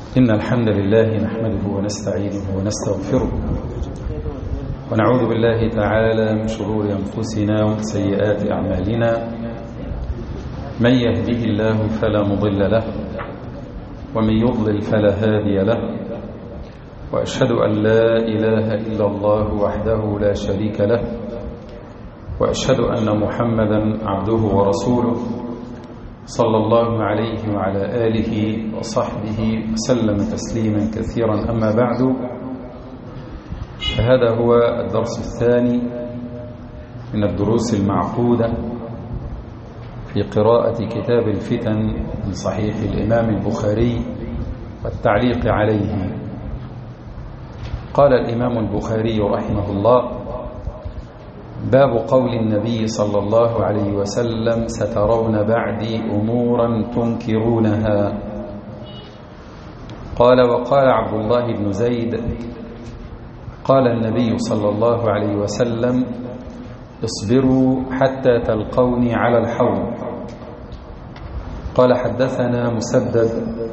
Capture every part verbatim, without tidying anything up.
إن الحمد لله نحمده ونستعينه ونستغفره ونعوذ بالله تعالى من شرور أنفسنا ومن سيئات أعمالنا. من يهده الله فلا مضل له ومن يضلل فلا هادي له، وأشهد أن لا إله إلا الله وحده لا شريك له، وأشهد أن محمدا عبده ورسوله صلى الله عليه وعلى آله وصحبه وسلم تسليما كثيرا. أما بعد، فهذا هو الدرس الثاني من الدروس المعقودة في قراءة كتاب الفتن من صحيح الإمام البخاري والتعليق عليه. قال الإمام البخاري رحمه الله: باب قول النبي صلى الله عليه وسلم: سترون بعدي أمورا تنكرونها. قال: وقال عبد الله بن زيد: قال النبي صلى الله عليه وسلم: اصبروا حتى تلقوني على الحوض. قال: حدثنا مسدد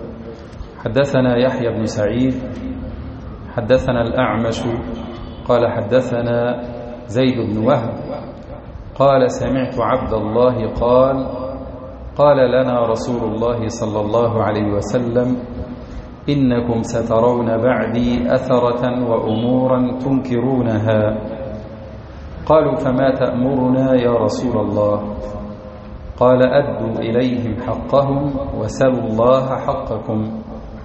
حدثنا يحيى بن سعيد حدثنا الأعمش قال: حدثنا زيد بن وهب قال: سمعت عبد الله قال: قال لنا رسول الله صلى الله عليه وسلم: إنكم سترون بعدي أثرة وأمورا تنكرونها. قالوا: فما تأمرنا يا رسول الله؟ قال: أدوا إليهم حقهم وسلوا الله حقكم.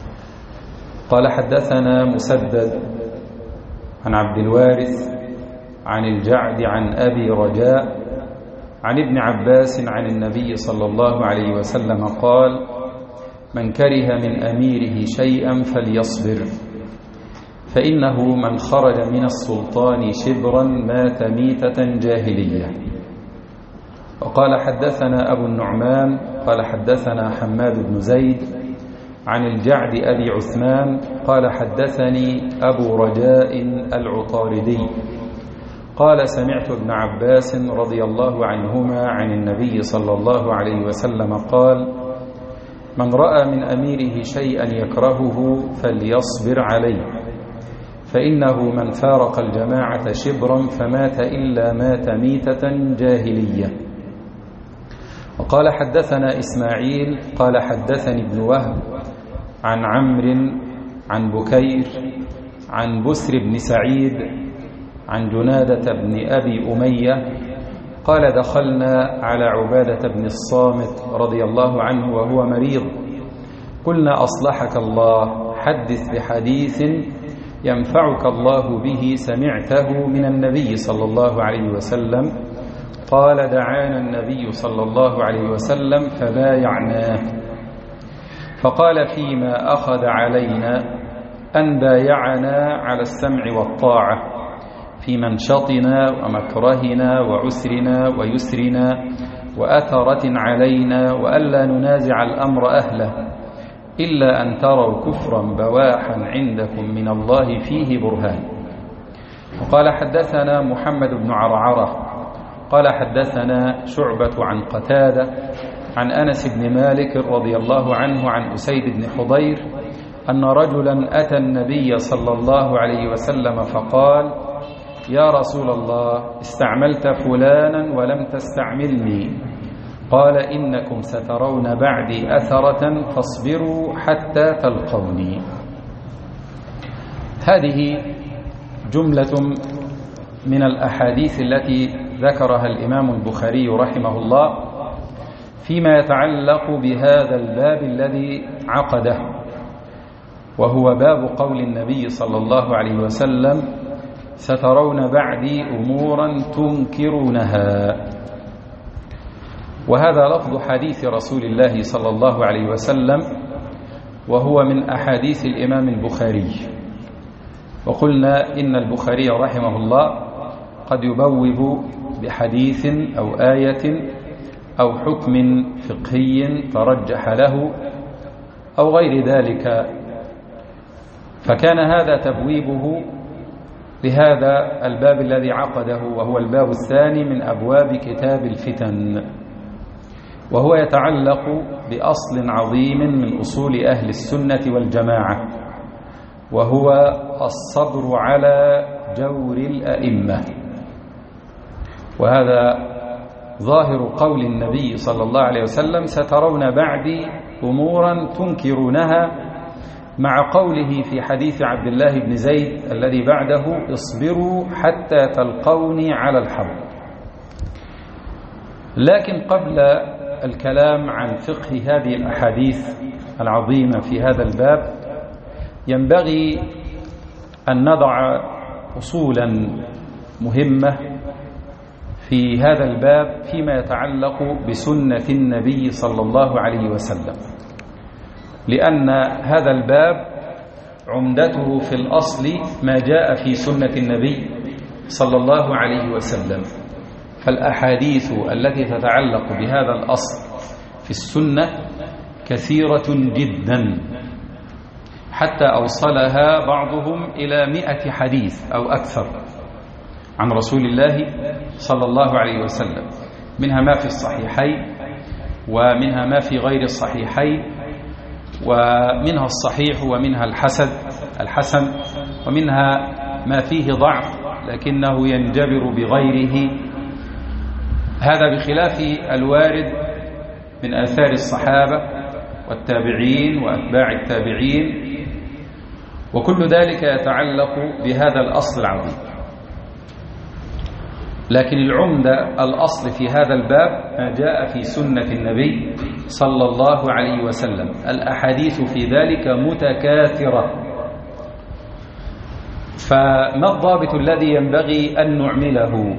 قال: حدثنا مسدد عن عبد الوارث عن الجعد عن أبي رجاء عن ابن عباس عن النبي صلى الله عليه وسلم قال: من كره من أميره شيئا فليصبر، فإنه من خرج من السلطان شبرا مات ميتة جاهلية. وقال: حدثنا أبو النعمان قال: حدثنا حماد بن زيد عن الجعد أبي عثمان قال: حدثني أبو رجاء العطاردي قال: سمعت ابن عباس رضي الله عنهما عن النبي صلى الله عليه وسلم قال: من رأى من أميره شيئا يكرهه فليصبر عليه، فإنه من فارق الجماعة شبرا فمات إلا مات ميتة جاهلية. وقال: حدثنا إسماعيل قال: حدثني ابن وهب عن عمرو عن بكير عن بسر بن سعيد عن جنادة بن أبي أمية قال: دخلنا على عبادة بن الصامت رضي الله عنه وهو مريض، قلنا: أصلحك الله، حدث بحديث ينفعك الله به سمعته من النبي صلى الله عليه وسلم. قال: دعانا النبي صلى الله عليه وسلم فبايعناه، فقال: فيما أخذ علينا أن بايعنا على السمع والطاعة في منشطنا ومكرهنا وعسرنا ويسرنا وأثرة علينا، وألا ننازع الأمر أهله إلا أن تروا كفرا بواحا عندكم من الله فيه برهان. وقال: حدثنا محمد بن عرعرة قال: حدثنا شعبة عن قتادة عن أنس بن مالك رضي الله عنه عن أسيد بن حضير أن رجلا أتى النبي صلى الله عليه وسلم فقال: يا رسول الله، استعملت فلانا ولم تستعملني. قال: إنكم سترون بعدي أثرة فاصبروا حتى تلقوني. هذه جملة من الأحاديث التي ذكرها الإمام البخاري رحمه الله فيما يتعلق بهذا الباب الذي عقده، وهو باب قول النبي صلى الله عليه وسلم: سترون بعدي أمورا تنكرونها. وهذا لفظ حديث رسول الله صلى الله عليه وسلم، وهو من أحاديث الإمام البخاري. وقلنا إن البخاري رحمه الله قد يبوب بحديث أو آية أو حكم فقهي ترجح له أو غير ذلك، فكان هذا تبويبه لهذا الباب الذي عقده، وهو الباب الثاني من أبواب كتاب الفتن. وهو يتعلق بأصل عظيم من أصول أهل السنة والجماعة، وهو الصبر على جور الأئمة. وهذا ظاهر قول النبي صلى الله عليه وسلم: سترون بعدي أمورا تنكرونها، مع قوله في حديث عبد الله بن زيد الذي بعده: اصبروا حتى تلقوني على الحوض. لكن قبل الكلام عن فقه هذه الأحاديث العظيمة في هذا الباب ينبغي أن نضع أصولا مهمة في هذا الباب فيما يتعلق بسنة النبي صلى الله عليه وسلم، لأن هذا الباب عمدته في الأصل ما جاء في سنة النبي صلى الله عليه وسلم. فالأحاديث التي تتعلق بهذا الأصل في السنة كثيرة جدا، حتى أوصلها بعضهم إلى مئة حديث أو أكثر عن رسول الله صلى الله عليه وسلم، منها ما في الصحيحين ومنها ما في غير الصحيحين، ومنها الصحيح ومنها الحسن الحسن ومنها ما فيه ضعف لكنه ينجبر بغيره. هذا بخلاف الوارد من آثار الصحابة والتابعين وأتباع التابعين، وكل ذلك يتعلق بهذا الأصل العظيم. لكن العمدة الأصل في هذا الباب ما جاء في سنة النبي صلى الله عليه وسلم. الأحاديث في ذلك متكاثرة، فما الضابط الذي ينبغي أن نعمله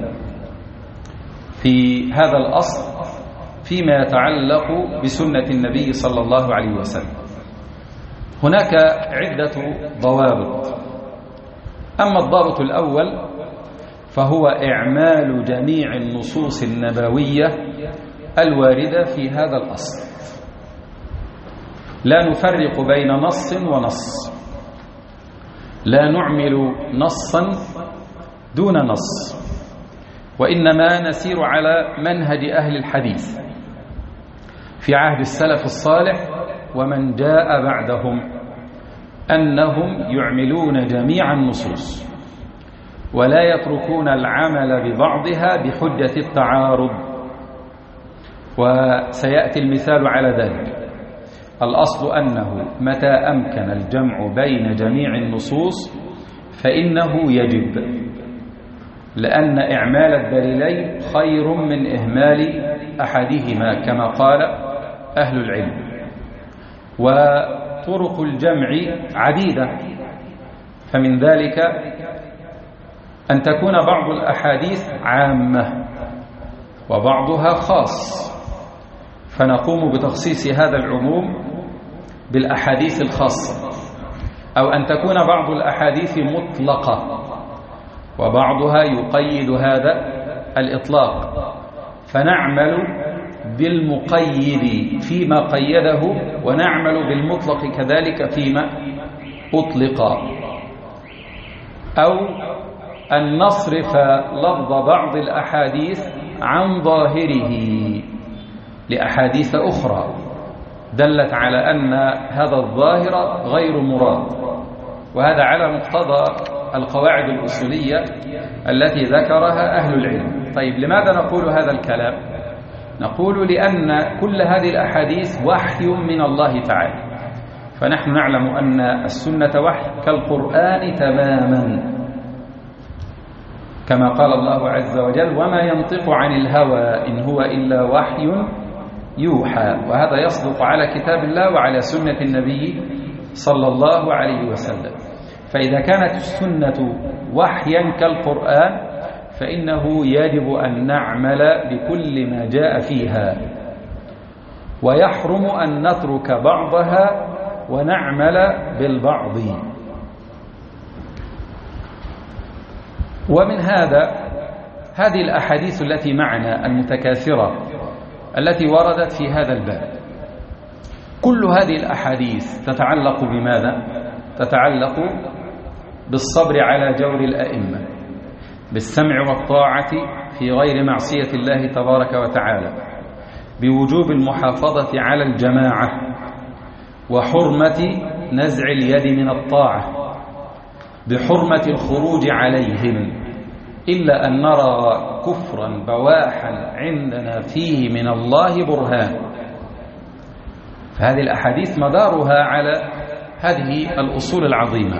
في هذا الأصل فيما يتعلق بسنة النبي صلى الله عليه وسلم؟ هناك عدة ضوابط. أما الضابط الأول فهو إعمال جميع النصوص النبوية الواردة في هذا الأصل، لا نفرق بين نص ونص، لا نعمل نصا دون نص، وإنما نسير على منهج أهل الحديث في عهد السلف الصالح ومن جاء بعدهم، أنهم يعملون جميع النصوص ولا يتركون العمل ببعضها بحجة التعارض. وسيأتي المثال على ذلك. الأصل أنه متى أمكن الجمع بين جميع النصوص فإنه يجب، لأن إعمال الدليلين خير من إهمال أحدهما كما قال أهل العلم. وطرق الجمع عديدة، فمن ذلك أن تكون بعض الأحاديث عامة وبعضها خاص، فنقوم بتخصيص هذا العموم بالأحاديث الخاصة، أو أن تكون بعض الأحاديث مطلقة وبعضها يقيد هذا الإطلاق، فنعمل بالمقيد فيما قيده ونعمل بالمطلق كذلك فيما أطلق، أو أن نصرف لفظ بعض الأحاديث عن ظاهره لأحاديث أخرى دلت على أن هذا الظاهر غير مراد، وهذا على مقتضى القواعد الأصولية التي ذكرها أهل العلم. طيب، لماذا نقول هذا الكلام؟ نقول لأن كل هذه الأحاديث وحي من الله تعالى، فنحن نعلم أن السنة وحي كالقرآن تماما، كما قال الله عز وجل: وما ينطق عن الهوى إن هو إلا وحي يوحى. وهذا يصدق على كتاب الله وعلى سنة النبي صلى الله عليه وسلم. فإذا كانت السنة وحيا كالقرآن فإنه يجب أن نعمل بكل ما جاء فيها، ويحرم أن نترك بعضها ونعمل بالبعض. ومن هذا هذه الأحاديث التي معنا المتكاثرة التي وردت في هذا الباب، كل هذه الأحاديث تتعلق بماذا؟ تتعلق بالصبر على جور الأئمة، بالسمع والطاعة في غير معصية الله تبارك وتعالى، بوجوب المحافظة على الجماعة وحرمة نزع اليد من الطاعة بحرمة الخروج عليهم، إلا أن نرى كفرا بواحا عندنا فيه من الله برهان. فهذه الأحاديث مدارها على هذه الأصول العظيمة.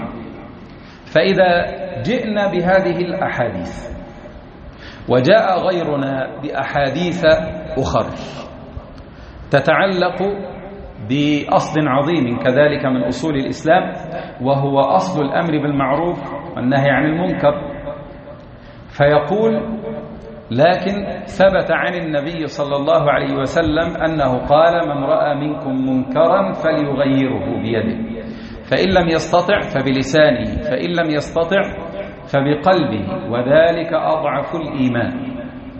فإذا جئنا بهذه الأحاديث وجاء غيرنا بأحاديث أخر تتعلق بأصل عظيم كذلك من أصول الإسلام، وهو أصل الأمر بالمعروف والنهي عن المنكر، فيقول: لكن ثبت عن النبي صلى الله عليه وسلم أنه قال: من رأى منكم منكرا فليغيره بيده، فإن لم يستطع فبلسانه، فإن لم يستطع فبقلبه، وذلك أضعف الإيمان.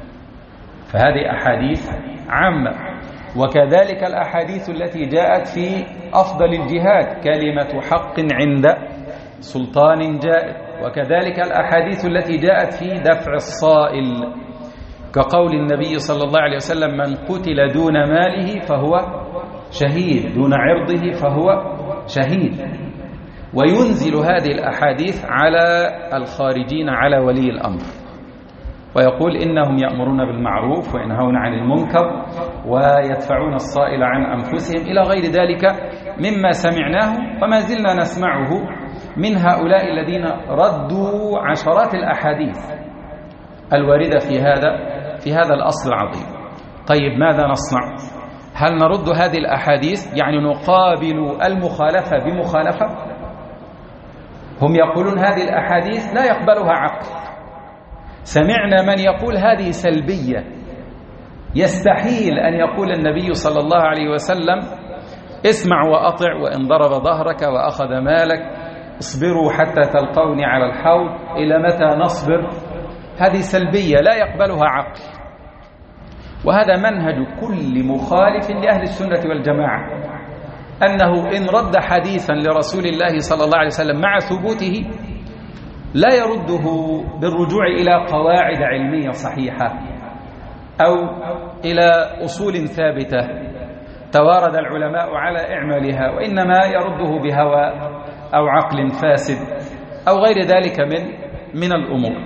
فهذه أحاديث عامة. وكذلك الأحاديث التي جاءت في أفضل الجهاد: كلمة حق عند سلطان جائر. وكذلك الأحاديث التي جاءت في دفع الصائل، كقول النبي صلى الله عليه وسلم: من قتل دون ماله فهو شهيد، دون عرضه فهو شهيد. وينزل هذه الأحاديث على الخارجين على ولي الأمر، ويقول: إنهم يأمرون بالمعروف وينهون عن المنكر ويدفعون الصائل عن أنفسهم، إلى غير ذلك مما سمعناه وما زلنا نسمعه من هؤلاء الذين ردوا عشرات الأحاديث الواردة في هذا في هذا الأصل العظيم. طيب، ماذا نصنع؟ هل نرد هذه الأحاديث، يعني نقابل المخالفة بمخالفة؟ هم يقولون هذه الأحاديث لا يقبلها عقل. سمعنا من يقول هذه سلبية، يستحيل أن يقول النبي صلى الله عليه وسلم: اسمع وأطع، وإن ضرب ظهرك وأخذ مالك، اصبروا حتى تلقوني على الحوض، إلى متى نصبر؟ هذه سلبية لا يقبلها عقل. وهذا منهج كل مخالف لأهل السنة والجماعة، أنه إن رد حديثا لرسول الله صلى الله عليه وسلم مع ثبوته لا يرده بالرجوع إلى قواعد علمية صحيحة أو إلى أصول ثابتة توارد العلماء على إعمالها، وإنما يرده بهوى أو عقل فاسد أو غير ذلك من من الأمور.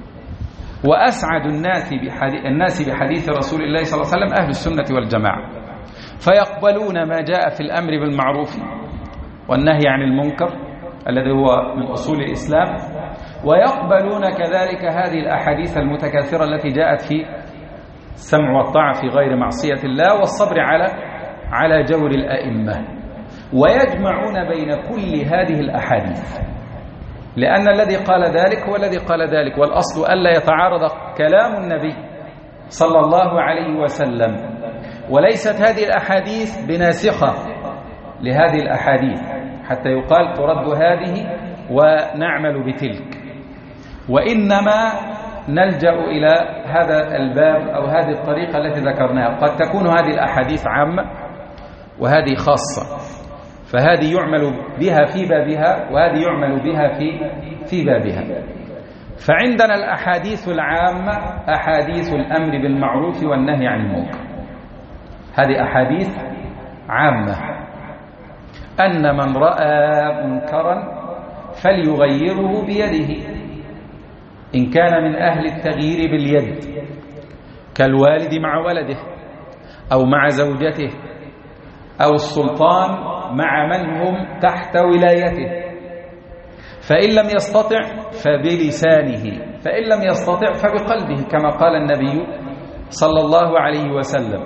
وأسعد الناس بحديث, الناس بحديث رسول الله صلى الله عليه وسلم أهل السنة والجماعة، فيقبلون ما جاء في الأمر بالمعروف والنهي عن المنكر الذي هو من أصول الإسلام، ويقبلون كذلك هذه الأحاديث المتكاثرة التي جاءت في السمع والطاعة في غير معصية الله والصبر على على جور الأئمة، ويجمعون بين كل هذه الأحاديث، لأن الذي قال ذلك هو الذي قال ذلك، والأصل ألا يتعارض كلام النبي صلى الله عليه وسلم. وليست هذه الأحاديث بناسخة لهذه الأحاديث حتى يقال ترد هذه ونعمل بتلك، وإنما نلجأ إلى هذا الباب أو هذه الطريقة التي ذكرناها. قد تكون هذه الأحاديث عامة وهذه خاصة، فهذه يعمل بها في بابها وهذه يعمل بها في في بابها. فعندنا الأحاديث العامة أحاديث الأمر بالمعروف والنهي عن المنكر، هذه أحاديث عامة، أن من رأى منكرا فليغيره بيده، إن كان من أهل التغيير باليد كالوالد مع ولده أو مع زوجته أو السلطان مع من هم تحت ولايته، فإن لم يستطع فبلسانه، فإن لم يستطع فبقلبه كما قال النبي صلى الله عليه وسلم.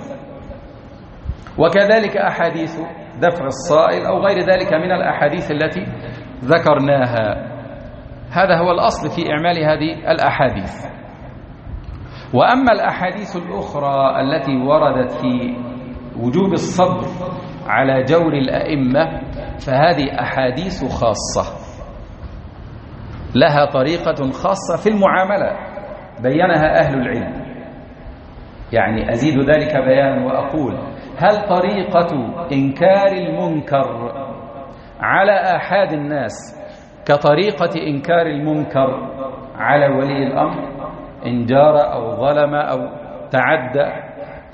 وكذلك أحاديث دفع الصائل أو غير ذلك من الأحاديث التي ذكرناها. هذا هو الأصل في إعمال هذه الأحاديث. وأما الأحاديث الأخرى التي وردت في وجوب الصبر على جور الأئمة فهذه أحاديث خاصة لها طريقة خاصة في المعاملة بينها أهل العلم. يعني أزيد ذلك بيانا وأقول: هل طريقة إنكار المنكر على آحاد الناس كطريقة إنكار المنكر على ولي الأمر إن جار أو ظلم أو تعدى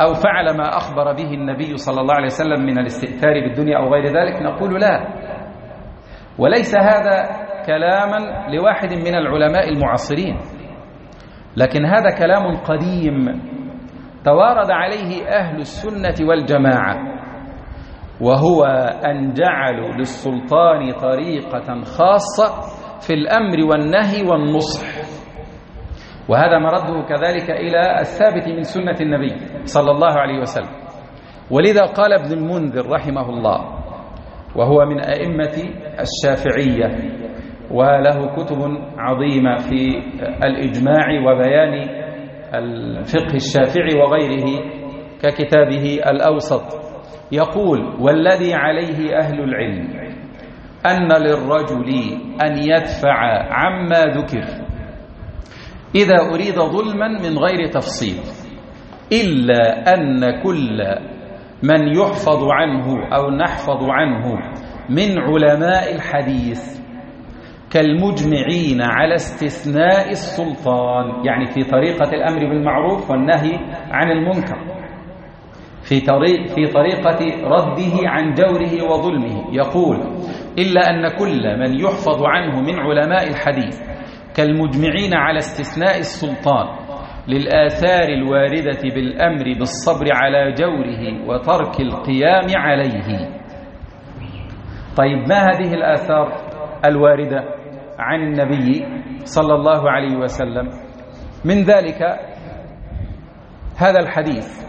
أو فعل ما أخبر به النبي صلى الله عليه وسلم من الاستئثار بالدنيا أو غير ذلك، نقول لا. وليس هذا كلاما لواحد من العلماء المعاصرين، لكن هذا كلام قديم توارد عليه أهل السنة والجماعة، وهو أن جعلوا للسلطان طريقة خاصة في الأمر والنهي والنصح، وهذا مرده كذلك إلى الثابت من سنة النبي صلى الله عليه وسلم. ولذا قال ابن المنذر رحمه الله، وهو من أئمة الشافعية وله كتب عظيمة في الإجماع وبيان الفقه الشافعي وغيره ككتابه الأوسط، يقول: والذي عليه أهل العلم أن للرجل أن يدفع عما ذكر إذا أريد ظلما من غير تفصيل، إلا أن كل من يحفظ عنه أو نحفظ عنه من علماء الحديث كالمجمعين على استثناء السلطان، يعني في طريقة الأمر بالمعروف والنهي عن المنكر، في طريق في طريقة رده عن جوره وظلمه. يقول: إلا أن كل من يحفظ عنه من علماء الحديث كالمجمعين على استثناء السلطان للآثار الواردة بالأمر بالصبر على جوره وترك القيام عليه. طيب، ما هذه الآثار الواردة عن النبي صلى الله عليه وسلم؟ من ذلك هذا الحديث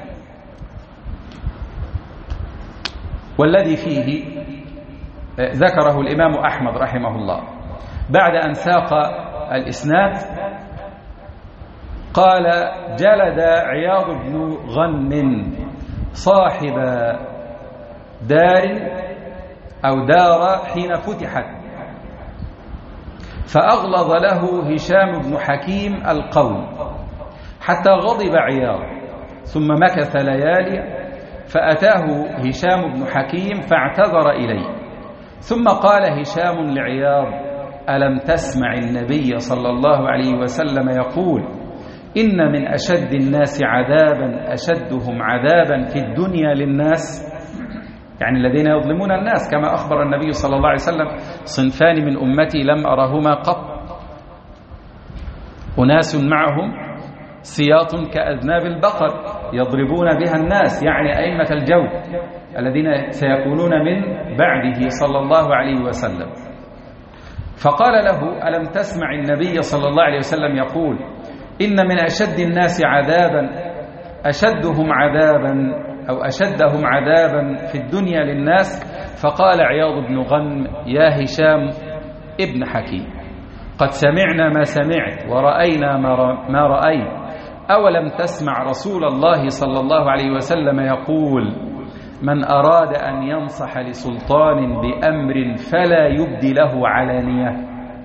والذي فيه ذكره الإمام أحمد رحمه الله بعد أن ساق الإسناد، قال: جلد عياض بن غنم صاحب دار أو دار حين فتحت، فأغلظ له هشام بن حكيم القول حتى غضب عياض، ثم مكث ليالي، فأتاه هشام بن حكيم فاعتذر إليه، ثم قال هشام لعياض: ألم تسمع النبي صلى الله عليه وسلم يقول: إن من أشد الناس عذابا أشدهم عذابا في الدنيا للناس، يعني الذين يظلمون الناس، كما أخبر النبي صلى الله عليه وسلم: صنفان من أمتي لم أرهما قط، أناس معهم سياط كأذناب البقر يضربون بها الناس، يعني أئمة الجو الذين سيكونون من بعده صلى الله عليه وسلم. فقال له: ألم تسمع النبي صلى الله عليه وسلم يقول: إن من أشد الناس عذابا أشدهم عذابا أو أشدهم عذابا في الدنيا للناس؟ فقال عياض بن غنم: يا هشام ابن حكيم، قد سمعنا ما سمعت ورأينا ما رأيت، أولم تسمع رسول الله صلى الله عليه وسلم يقول: من أراد أن ينصح لسلطان بأمر فلا يبدي له علانية،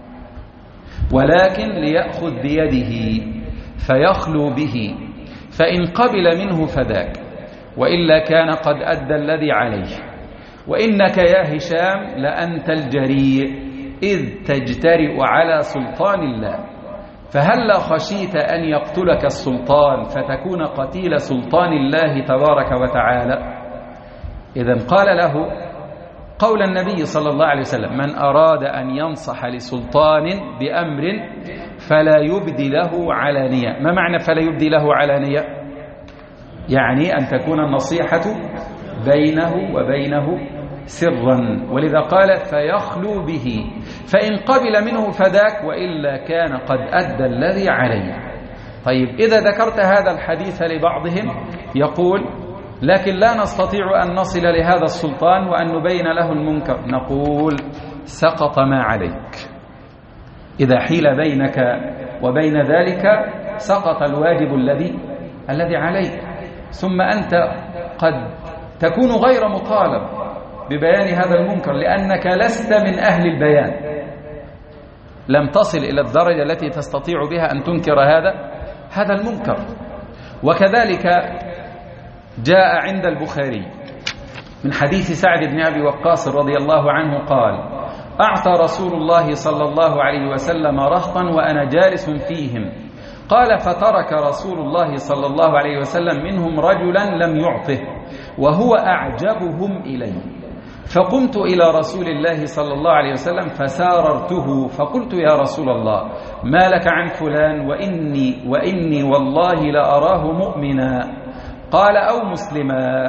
ولكن ليأخذ بيده فيخلو به، فإن قبل منه فذاك، وإلا كان قد أدى الذي عليه، وإنك يا هشام لأنت الجريء إذ تجترئ على سلطان الله، فهل خشيت أن يقتلك السلطان فتكون قتيل سلطان الله تبارك وتعالى؟ إذن قال له قول النبي صلى الله عليه وسلم: من أراد أن ينصح لسلطان بأمر فلا يبدي له علانية. ما معنى فلا يبدي له علانية؟ يعني أن تكون النصيحة بينه وبينه سرا، ولذا قال: فيخلو به، فإن قبل منه فذاك، وإلا كان قد أدى الذي عليه. طيب، إذا ذكرت هذا الحديث لبعضهم يقول: لكن لا نستطيع أن نصل لهذا السلطان وأن نبين له المنكر. نقول: سقط ما عليك، إذا حيل بينك وبين ذلك سقط الواجب الذي الذي عليك، ثم أنت قد تكون غير مطالب ببيان هذا المنكر لأنك لست من أهل البيان، لم تصل إلى الدرجة التي تستطيع بها أن تنكر هذا هذا المنكر. وكذلك جاء عند البخاري من حديث سعد بن أبي وقاص رضي الله عنه قال: أعطى رسول الله صلى الله عليه وسلم رهطا وأنا جالس فيهم، قال فترك رسول الله صلى الله عليه وسلم منهم رجلا لم يعطه وهو أعجبهم إليه، فقمت إلى رسول الله صلى الله عليه وسلم فساررته فقلت يا رسول الله ما لك عن فلان وإني, وإني والله لأراه مؤمنا، قال أو مسلما.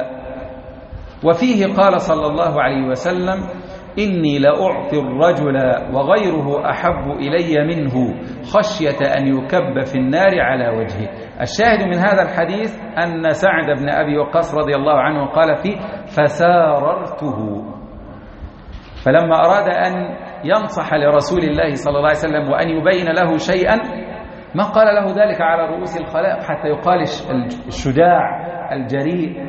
وفيه قال صلى الله عليه وسلم إني لأعطي الرجل وغيره أحب إلي منه خشية أن يكب في النار على وجهه. الشاهد من هذا الحديث أن سعد بن أبي وقاص رضي الله عنه قال فيه فساررته، فلما أراد أن ينصح لرسول الله صلى الله عليه وسلم وأن يبين له شيئا ما قال له ذلك على رؤوس الخلائق حتى يقال الشجاع الجريء،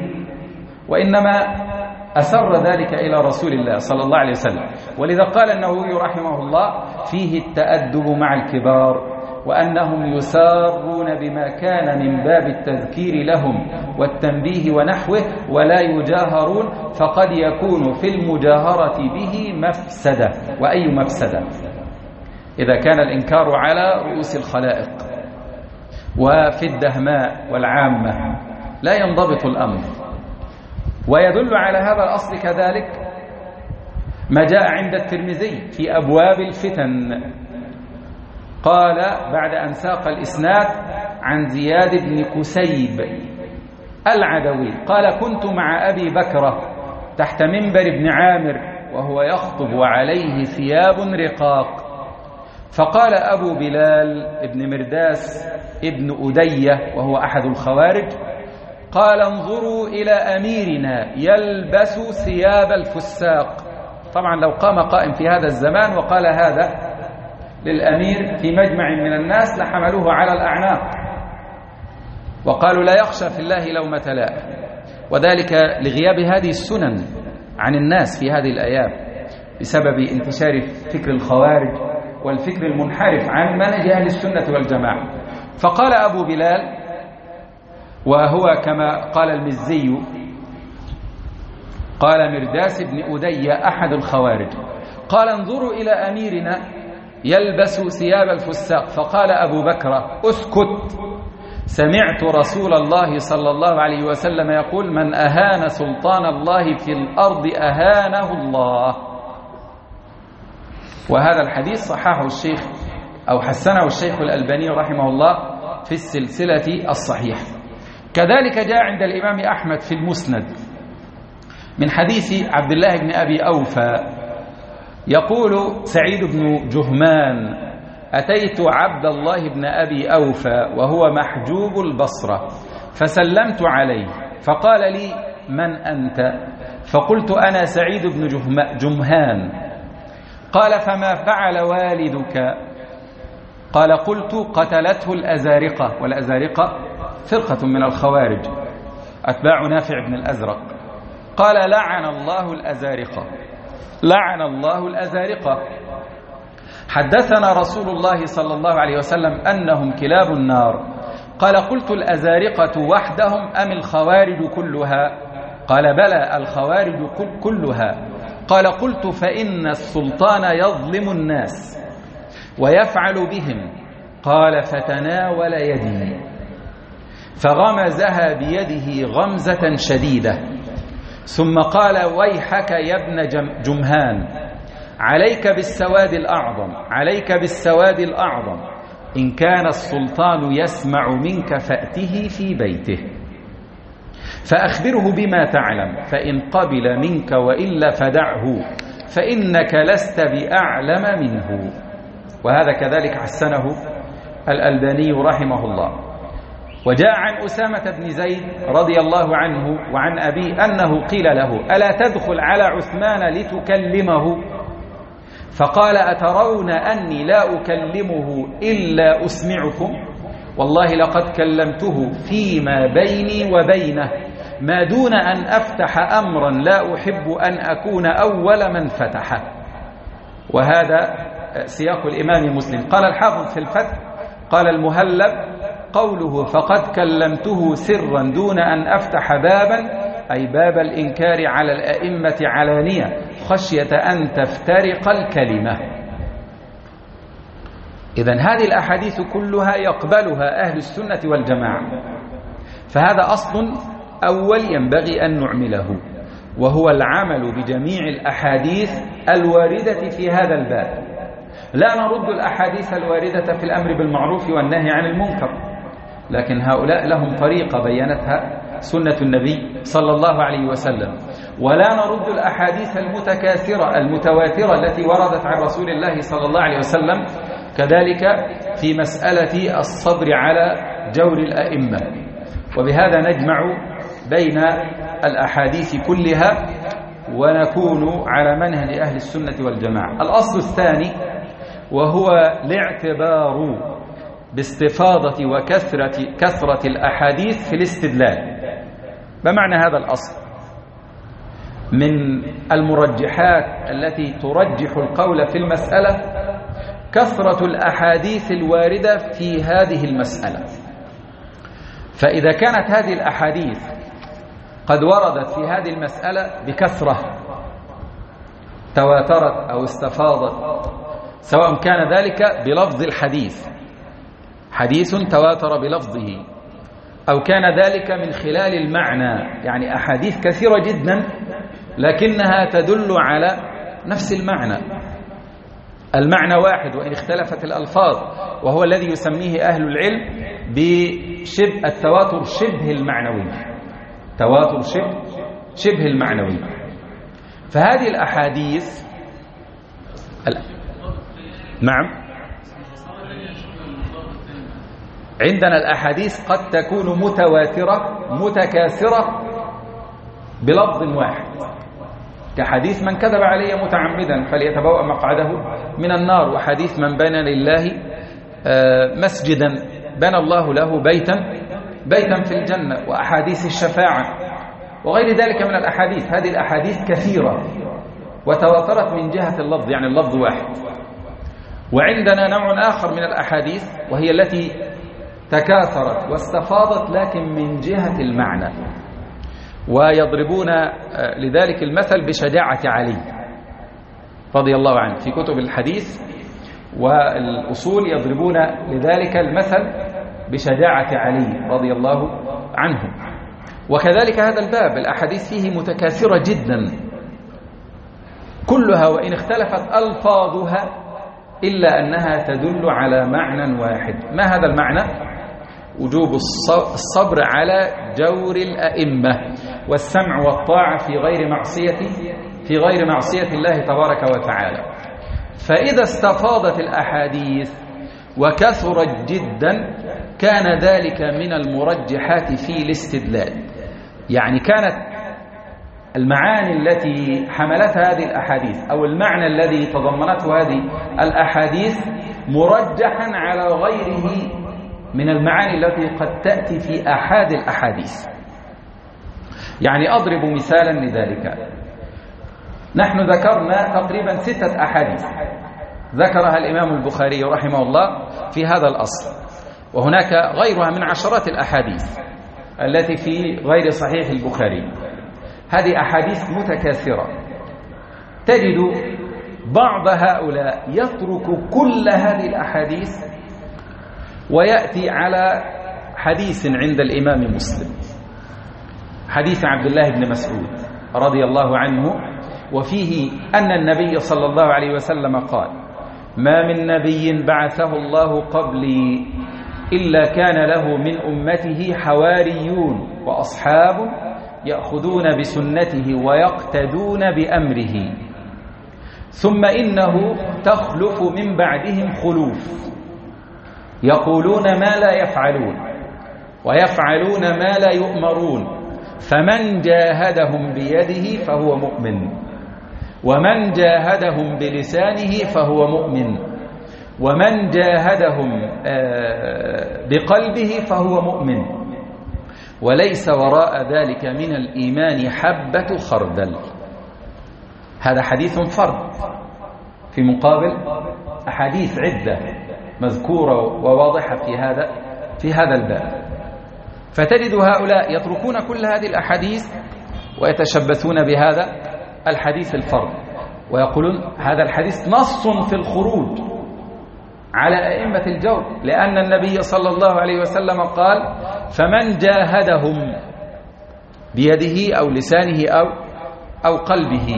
وإنما أسر ذلك إلى رسول الله صلى الله عليه وسلم. ولذا قال النووي رحمه الله فيه التأدب مع الكبار، وأنهم يسارون بما كان من باب التذكير لهم والتنبيه ونحوه ولا يجاهرون، فقد يكون في المجاهرة به مفسدة. وأي مفسدة؟ إذا كان الإنكار على رؤوس الخلائق وفي الدهماء والعامة لا ينضبط الأمر. ويدل على هذا الأصل كذلك ما جاء عند الترمذي في أبواب الفتن، قال بعد أن ساق الإسناد عن زياد بن كسيب العدوي قال كنت مع أبي بكر تحت منبر ابن عامر وهو يخطب وعليه ثياب رقاق، فقال أبو بلال ابن مرداس ابن أدية وهو أحد الخوارج قال انظروا إلى أميرنا يلبس ثياب الفساق. طبعا لو قام قائم في هذا الزمان وقال هذا للأمير في مجمع من الناس لحملوه على الأعناق وقالوا لا يخشى في الله لومة لائم، وذلك لغياب هذه السنن عن الناس في هذه الأيام بسبب انتشار فكر الخوارج والفكر المنحرف عن منهج أهل السنة والجماعة. فقال أبو بلال وهو كما قال المزي قال مرداس بن أدية أحد الخوارج قال انظروا إلى أميرنا يلبس ثياب الفساق، فقال أبو بكر اسكت، سمعت رسول الله صلى الله عليه وسلم يقول من أهان سلطان الله في الأرض أهانه الله. وهذا الحديث صححه الشيخ أو حسنه الشيخ الألباني رحمه الله في السلسلة الصحيحة. كذلك جاء عند الإمام أحمد في المسند من حديث عبد الله بن أبي أوفى يقول سعيد بن جهمان أتيت عبد الله بن أبي أوفى وهو محجوب البصرة فسلمت عليه فقال لي من أنت؟ فقلت أنا سعيد بن جمهان. قال فما فعل والدك؟ قال قلت قتلته الأزارقة، والأزارقة فرقة من الخوارج أتباع نافع بن الأزرق. قال لعن الله الأزارقة، لعن الله الأزارقة. حدثنا رسول الله صلى الله عليه وسلم أنهم كلاب النار. قال قلت الأزارقة وحدهم أم الخوارج كلها؟ قال بلى الخوارج كلها. قال قلت فإن السلطان يظلم الناس ويفعل بهم. قال فتناول يدي فغمزها بيده غمزة شديدة ثم قال ويحك يا ابن جمهان عليك بالسواد الأعظم، عليك بالسواد الأعظم، إن كان السلطان يسمع منك فأته في بيته فأخبره بما تعلم فإن قبل منك وإلا فدعه فإنك لست بأعلم منه. وهذا كذلك حسنه الألباني رحمه الله. وجاء عن أسامة بن زيد رضي الله عنه وعن أبيه أنه قيل له ألا تدخل على عثمان لتكلمه؟ فقال أترون أني لا أكلمه إلا أسمعكم؟ والله لقد كلمته فيما بيني وبينه ما دون أن أفتح أمرا لا أحب أن أكون أول من فتحه. وهذا سياق الإمام مسلم. قال الحافظ في الفتح قال المهلب قوله فقد كلمته سرا دون أن أفتح بابا أي باب الإنكار على الأئمة علانية خشية أن تفترق الكلمة. إذن هذه الأحاديث كلها يقبلها أهل السنة والجماعة، فهذا أصل أول ينبغي أن نعمله، وهو العمل بجميع الأحاديث الواردة في هذا الباب. لا نرد الأحاديث الواردة في الأمر بالمعروف والنهي عن المنكر، لكن هؤلاء لهم طريقة بينتها سنة النبي صلى الله عليه وسلم. ولا نرد الأحاديث المتكاثرة المتواترة التي وردت عن رسول الله صلى الله عليه وسلم، كذلك في مسألة الصبر على جور الأئمة. وبهذا نجمع بين الأحاديث كلها ونكون على منهج أهل السنة والجماعة. الأصل الثاني وهو الاعتبار باستفاضة وكثرة كثرة الأحاديث في الاستدلال. بمعنى هذا الأصل من المرجحات التي ترجح القول في المسألة كثرة الأحاديث الواردة في هذه المسألة. فإذا كانت هذه الأحاديث قد وردت في هذه المسألة بكثرة، تواترت أو استفاضت، سواء كان ذلك بلفظ الحديث، حديث تواتر بلفظه، أو كان ذلك من خلال المعنى، يعني أحاديث كثيرة جدا لكنها تدل على نفس المعنى، المعنى واحد وإن اختلفت الألفاظ، وهو الذي يسميه أهل العلم بشبه التواتر شبه المعنوي، تواتر شبه شبه المعنوي. فهذه الأحاديث نعم، عندنا الأحاديث قد تكون متواترة متكاثرة بلفظ واحد، كحديث من كذب علي متعمدا فليتبوأ مقعده من النار، وحديث من بنى لله مسجدا بنى الله له بيتا بيتا في الجنة، وأحاديث الشفاعة وغير ذلك من الأحاديث. هذه الأحاديث كثيرة وتواترت من جهة اللفظ، يعني اللفظ واحد. وعندنا نوع آخر من الأحاديث وهي التي تكاثرت واستفاضت لكن من جهة المعنى، ويضربون لذلك المثل بشجاعة علي رضي الله عنه. في كتب الحديث والأصول يضربون لذلك المثل بشجاعة علي رضي الله عنه. وكذلك هذا الباب الأحاديث فيه متكاثرة جدا كلها، وإن اختلفت ألفاظها إلا أنها تدل على معنى واحد. ما هذا المعنى؟ وجوب الصبر على جور الأئمة والسمع والطاعة في غير معصية في غير معصية الله تبارك وتعالى. فإذا استفاضت الأحاديث وكثرت جدا كان ذلك من المرجحات في الاستدلال، يعني كانت المعاني التي حملتها هذه الأحاديث أو المعنى الذي تضمنته هذه الأحاديث مرجحا على غيره من المعاني التي قد تأتي في أحد الأحاديث. يعني أضرب مثالا لذلك. نحن ذكرنا تقريبا ستة أحاديث ذكرها الإمام البخاري رحمه الله في هذا الأصل، وهناك غيرها من عشرات الأحاديث التي في غير صحيح البخاري. هذه أحاديث متكاثرة، تجد بعض هؤلاء يترك كل هذه الأحاديث ويأتي على حديث عند الإمام مسلم، حديث عبد الله بن مسعود رضي الله عنه، وفيه أن النبي صلى الله عليه وسلم قال: ما من نبي بعثه الله قبلي إلا كان له من أمته حواريون وأصحاب يأخذون بسنته ويقتدون بأمره، ثم إنه تخلف من بعدهم خلوف يقولون ما لا يفعلون ويفعلون ما لا يؤمرون، فمن جاهدهم بيده فهو مؤمن، ومن جاهدهم بلسانه فهو مؤمن، ومن جاهدهم بقلبه فهو مؤمن، وليس وراء ذلك من الإيمان حبة خردل. هذا حديث فرد في مقابل أحاديث عدة مذكورة وواضحة في هذا في هذا الباب. فتجد هؤلاء يتركون كل هذه الأحاديث ويتشبثون بهذا الحديث الفرد، ويقولون هذا الحديث نص في الخروج على أئمة الجور، لأن النبي صلى الله عليه وسلم قال: فمن جاهدهم بيده أو لسانه أو أو قلبه.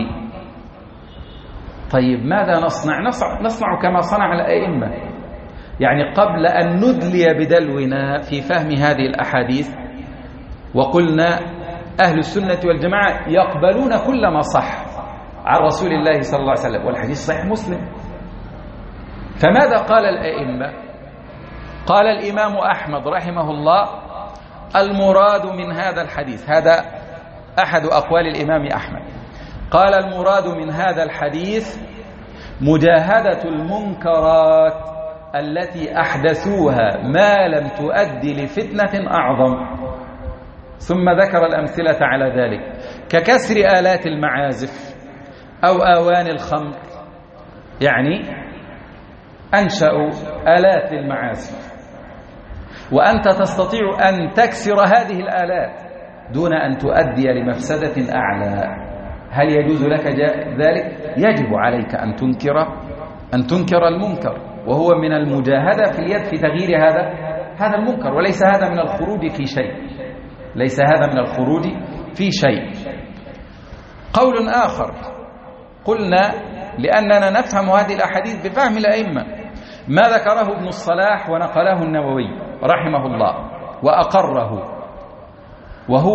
طيب ماذا نصنع؟ نصنع كما صنع الأئمة، يعني قبل أن ندلي بدلونا في فهم هذه الأحاديث، وقلنا أهل السنة والجماعة يقبلون كل ما صح عن رسول الله صلى الله عليه وسلم، والحديث صحيح مسلم. فماذا قال الأئمة؟ قال الإمام أحمد رحمه الله: المراد من هذا الحديث، هذا أحد أقوال الإمام أحمد، قال: المراد من هذا الحديث مجاهدة المنكرات التي أحدثوها ما لم تؤدي لفتنة أعظم. ثم ذكر الأمثلة على ذلك، ككسر آلات المعازف أو آوان الخمر، يعني أنشأوا آلات للمعازف، وأنت تستطيع أن تكسر هذه الآلات دون أن تؤدي لمفسدة أعلى، هل يجوز لك ذلك؟ يجب عليك أن تنكر أن تنكر المنكر، وهو من المجاهدة في اليد في تغيير هذا هذا المنكر، وليس هذا من الخروج في شيء، ليس هذا من الخروج في شيء. قول آخر، قلنا لأننا نفهم هذه الأحاديث بفهم الأئمة، ما ذكره ابن الصلاح ونقله النووي رحمه الله وأقره، وهو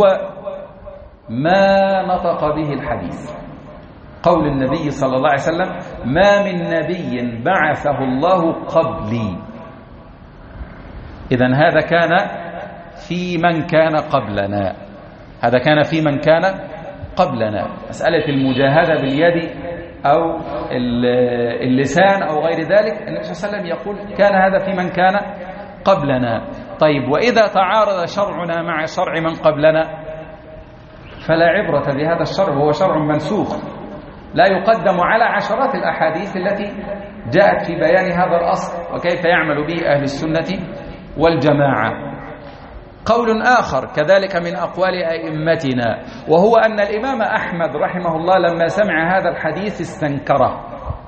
ما نطق به الحديث، قول النبي صلى الله عليه وسلم: ما من نبي بعثه الله قبلي. إذن هذا كان في من كان قبلنا، هذا كان في من كان قبلنا. مسألة المجاهدة باليد أو اللسان أو غير ذلك، النبي صلى الله عليه وسلم يقول كان هذا في من كان قبلنا. طيب، وإذا تعارض شرعنا مع شرع من قبلنا فلا عبرة بهذا الشرع، وهو شرع منسوخ لا يقدم على عشرات الأحاديث التي جاءت في بيان هذا الأصل وكيف يعمل به أهل السنة والجماعة. قول آخر كذلك من أقوال أئمتنا، وهو أن الإمام أحمد رحمه الله لما سمع هذا الحديث استنكره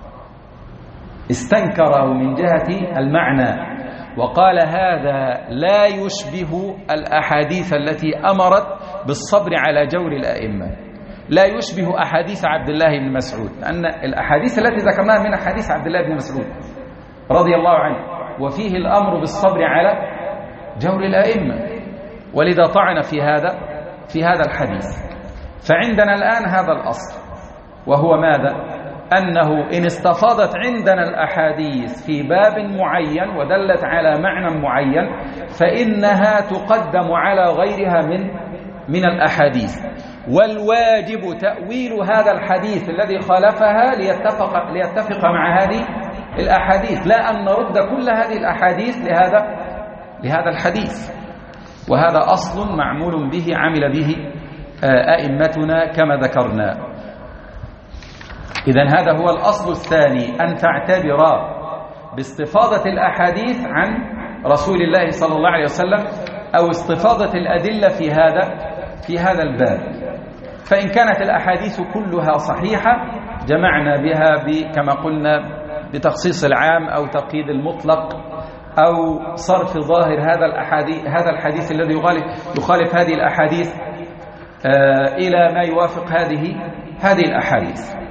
استنكره من جهة المعنى، وقال: هذا لا يشبه الأحاديث التي أمرت بالصبر على جور الأئمة، لا يشبه أحاديث عبد الله بن مسعود، لأن الأحاديث التي ذكرناها من أحاديث عبد الله بن مسعود رضي الله عنه، وفيه الأمر بالصبر على جور الأئمة، ولذا طعن في هذا في هذا الحديث. فعندنا الآن هذا الأصل، وهو ماذا؟ أنه إن استفاضت عندنا الأحاديث في باب معين ودلت على معنى معين فإنها تقدم على غيرها من من الأحاديث، والواجب تأويل هذا الحديث الذي خالفها ليتفق ليتفق مع هذه الأحاديث، لا أن نرد كل هذه الأحاديث لهذا لهذا الحديث. وهذا أصل معمول به عمل به أئمتنا كما ذكرنا. إذن هذا هو الأصل الثاني، أن تعتبر باستفاضة الأحاديث عن رسول الله صلى الله عليه وسلم أو استفاضة الأدلة في هذا في هذا الباب. فإن كانت الأحاديث كلها صحيحة جمعنا بها كما قلنا بتخصيص العام أو تقييد المطلق أو صرف ظاهر هذا الأحاديث هذا الحديث الذي يخالف هذه الأحاديث إلى ما يوافق هذه هذه الأحاديث.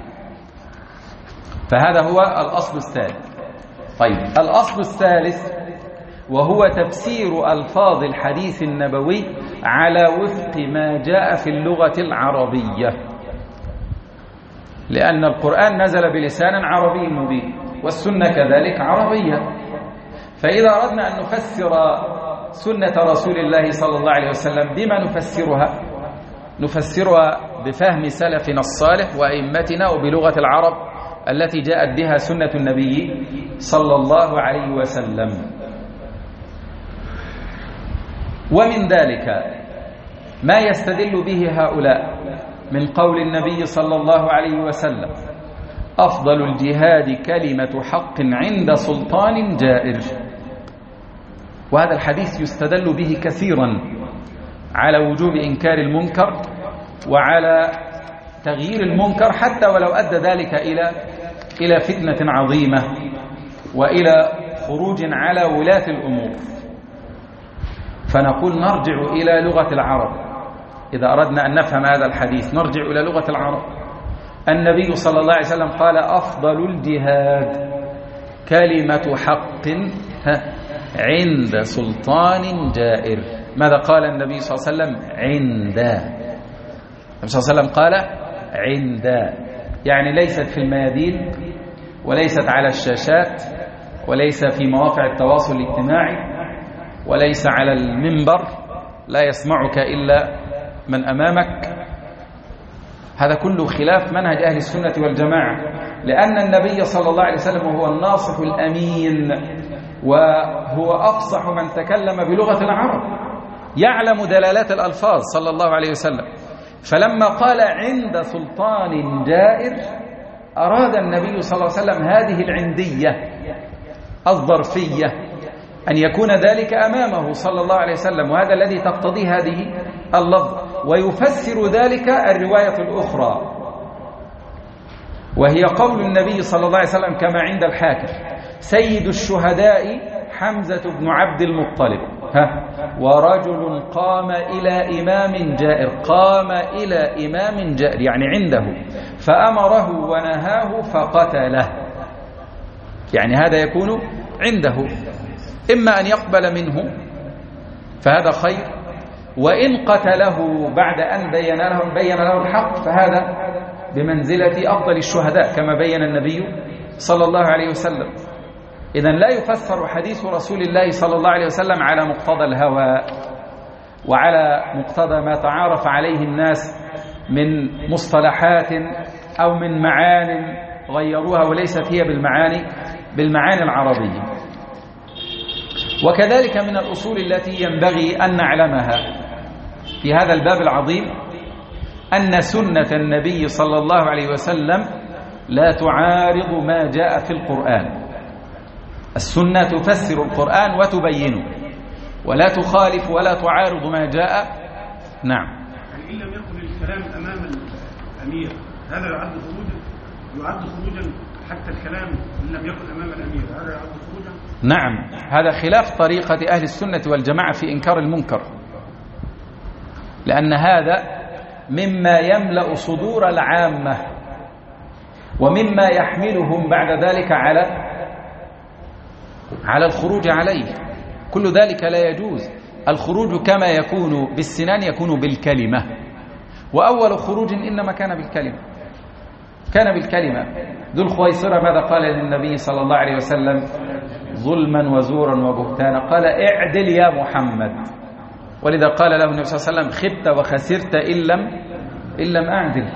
فهذا هو الأصل الثالث. طيب، الأصل الثالث وهو تفسير ألفاظ الحديث النبوي على وفق ما جاء في اللغة العربية، لأن القرآن نزل بلسان عربي مبين والسنة كذلك عربية. فإذا أردنا أن نفسر سنة رسول الله صلى الله عليه وسلم بما نفسرها نفسرها بفهم سلفنا الصالح وأئمتنا وبلغة العرب التي جاءت بها سنة النبي صلى الله عليه وسلم. ومن ذلك ما يستدل به هؤلاء من قول النبي صلى الله عليه وسلم: أفضل الجهاد كلمة حق عند سلطان جائر. وهذا الحديث يستدل به كثيرا على وجوب إنكار المنكر وعلى تغيير المنكر حتى ولو أدى ذلك إلى إلى فتنة عظيمة وإلى خروج على ولاة الأمور، فنقول نرجع إلى لغة العرب. إذا أردنا أن نفهم هذا الحديث نرجع إلى لغة العرب. النبي صلى الله عليه وسلم قال أفضل الجهاد كلمة حق عند سلطان جائر. ماذا قال النبي صلى الله عليه وسلم؟ عند. النبي صلى الله عليه وسلم قال عند، يعني ليست في الميادين، وليست على الشاشات، وليس في مواقع التواصل الاجتماعي، وليس على المنبر لا يسمعك إلا من أمامك. هذا كله خلاف منهج أهل السنة والجماعة، لأن النبي صلى الله عليه وسلم هو الناصح الأمين، وهو أفصح من تكلم بلغة العرب، يعلم دلالات الألفاظ صلى الله عليه وسلم. فلما قال عند سلطان جائر أراد النبي صلى الله عليه وسلم هذه العندية الظرفية، أن يكون ذلك أمامه صلى الله عليه وسلم، وهذا الذي تقتضي هذه اللفظ. ويفسر ذلك الرواية الأخرى، وهي قول النبي صلى الله عليه وسلم كما عند الحاكم: سيد الشهداء حمزة بن عبد المطلب، ها ورجل قام إلى إمام جائر، قام إلى إمام جائر يعني عنده، فأمره ونهاه فقتله، يعني هذا يكون عنده، إما أن يقبل منه فهذا خير، وإن قتله بعد أن بين له, بين له الحق فهذا بمنزلة أفضل الشهداء كما بين النبي صلى الله عليه وسلم. إذن لا يفسر حديث رسول الله صلى الله عليه وسلم على مقتضى الهوى وعلى مقتضى ما تعارف عليه الناس من مصطلحات أو من معان غيروها وليست هي بالمعاني بالمعاني العربية. وكذلك من الأصول التي ينبغي أن نعلمها في هذا الباب العظيم أن سنة النبي صلى الله عليه وسلم لا تعارض ما جاء في القرآن. السنة تفسر القرآن وتبينه، ولا تخالف ولا تعارض ما جاء. نعم. يعني إن لم يكن الكلام أمام الأمير هذا يعد خروجا، يعد خروجا حتى الكلام إن لم يكن أمام الأمير هذا يعد خروجا. نعم، هذا خلاف طريقة أهل السنة والجماعة في إنكار المنكر، لأن هذا مما يملأ صدور العامة ومما يحملهم بعد ذلك على على الخروج عليه. كل ذلك لا يجوز. الخروج كما يكون بالسنان يكون بالكلمة، وأول خروج إنما كان بالكلمة، كان بالكلمة. ذو الخويصرة ماذا قال للنبي صلى الله عليه وسلم ظلما وزورا وبهتانا؟ قال اعدل يا محمد. ولذا قال له النبي صلى الله عليه وسلم خبت وخسرت إن لم, إن لم أعدل.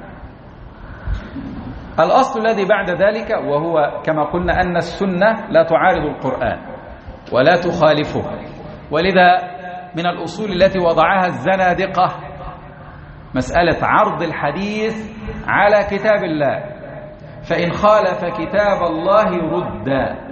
الأصل الذي بعد ذلك وهو كما قلنا أن السنة لا تعارض القرآن ولا تخالفه، ولذا من الأصول التي وضعها الزنادقة مسألة عرض الحديث على كتاب الله، فإن خالف كتاب الله رد،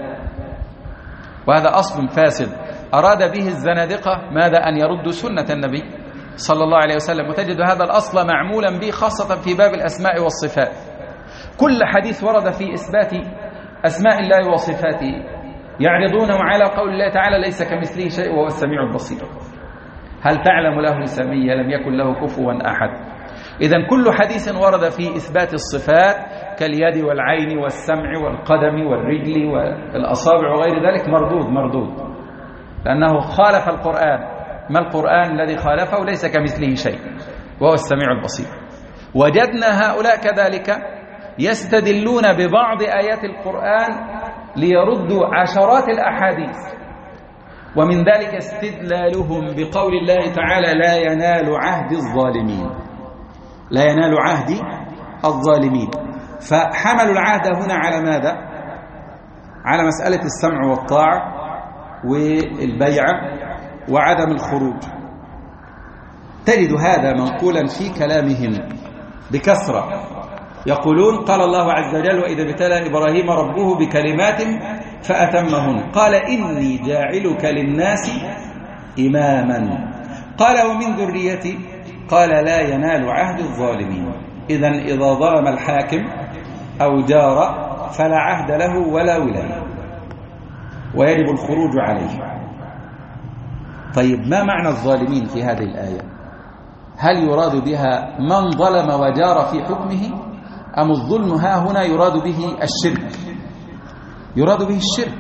وهذا أصل فاسد أراد به الزنادقة ماذا؟ أن يردوا سنة النبي صلى الله عليه وسلم. وتجد هذا الأصل معمولا به خاصة في باب الأسماء والصفات. كل حديث ورد في إثبات أسماء الله وصفاته يعرضونه على قول الله تعالى ليس كمثله شيء وهو السميع البصير. هل تعلم له سميا؟ لم يكن له كفوا أحد. إذن كل حديث ورد في إثبات الصفات كاليد والعين والسمع والقدم والرجل والأصابع وغير ذلك مردود مردود لأنه خالف القرآن. ما القرآن الذي خالفه؟ ليس كمثله شيء وهو السميع البصير. وجدنا هؤلاء كذلك يستدلون ببعض آيات القرآن ليردوا عشرات الأحاديث، ومن ذلك استدلالهم بقول الله تعالى لا ينال عهد الظالمين، لا ينال عهد الظالمين. فحملوا العهد هنا على ماذا؟ على مسألة السمع والطاعة والبيعة وعدم الخروج. تجد هذا منقولا في كلامهم بكثرة، يقولون قال الله عز وجل وإذا ابتلى إبراهيم ربه بكلمات فأتمهن قال إني جاعلك للناس إماما قال ومن ذريتي قال لا ينال عهد الظالمين. إذن إذا ظلم الحاكم أو جار فلا عهد له ولا ولاية. ويجب الخروج عليه. طيب ما معنى الظالمين في هذه الآية؟ هل يراد بها من ظلم وجار في حكمه، أم الظلم ها هنا يراد به الشرك؟ يراد به الشرك،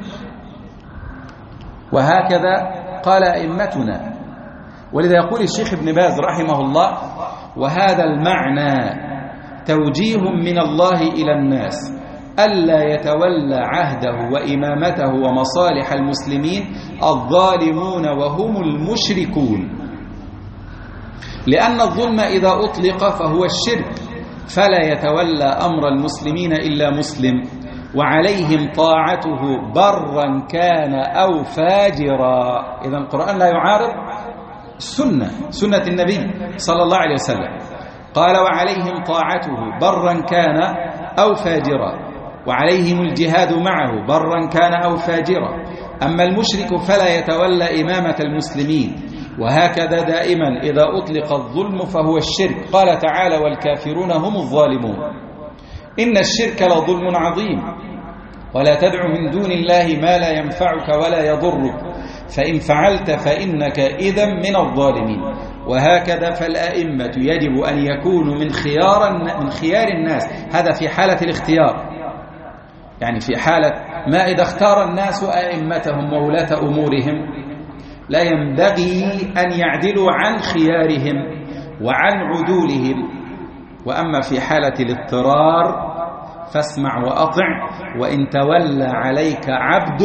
وهكذا قال أئمتنا. ولذا يقول الشيخ ابن باز رحمه الله: وهذا المعنى توجيه من الله إلى الناس ألا يتولى عهده وإمامته ومصالح المسلمين الظالمون وهم المشركون، لأن الظلم إذا أطلق فهو الشرك، فلا يتولى أمر المسلمين إلا مسلم، وعليهم طاعته برا كان أو فاجرا. إذن القرآن لا يعارض السنة، سنة النبي صلى الله عليه وسلم. قال: وعليهم طاعته برا كان أو فاجرا، وعليهم الجهاد معه برا كان أو فاجرا. أما المشرك فلا يتولى إمامة المسلمين. وهكذا دائما إذا أطلق الظلم فهو الشرك. قال تعالى: والكافرون هم الظالمون. إن الشرك لظلم عظيم، ولا تدع من دون الله ما لا ينفعك ولا يضرك، فإن فعلت فإنك إذا من الظالمين. وهكذا فالأئمة يجب أن يكونوا من خيار من خيار الناس، هذا في حالة الاختيار، يعني في حالة ما إذا اختار الناس أئمتهم وولاة أمورهم لا ينبغي أن يعدلوا عن خيارهم وعن عدولهم. وأما في حالة الاضطرار فاسمع وأطع، وإن تولى عليك عبد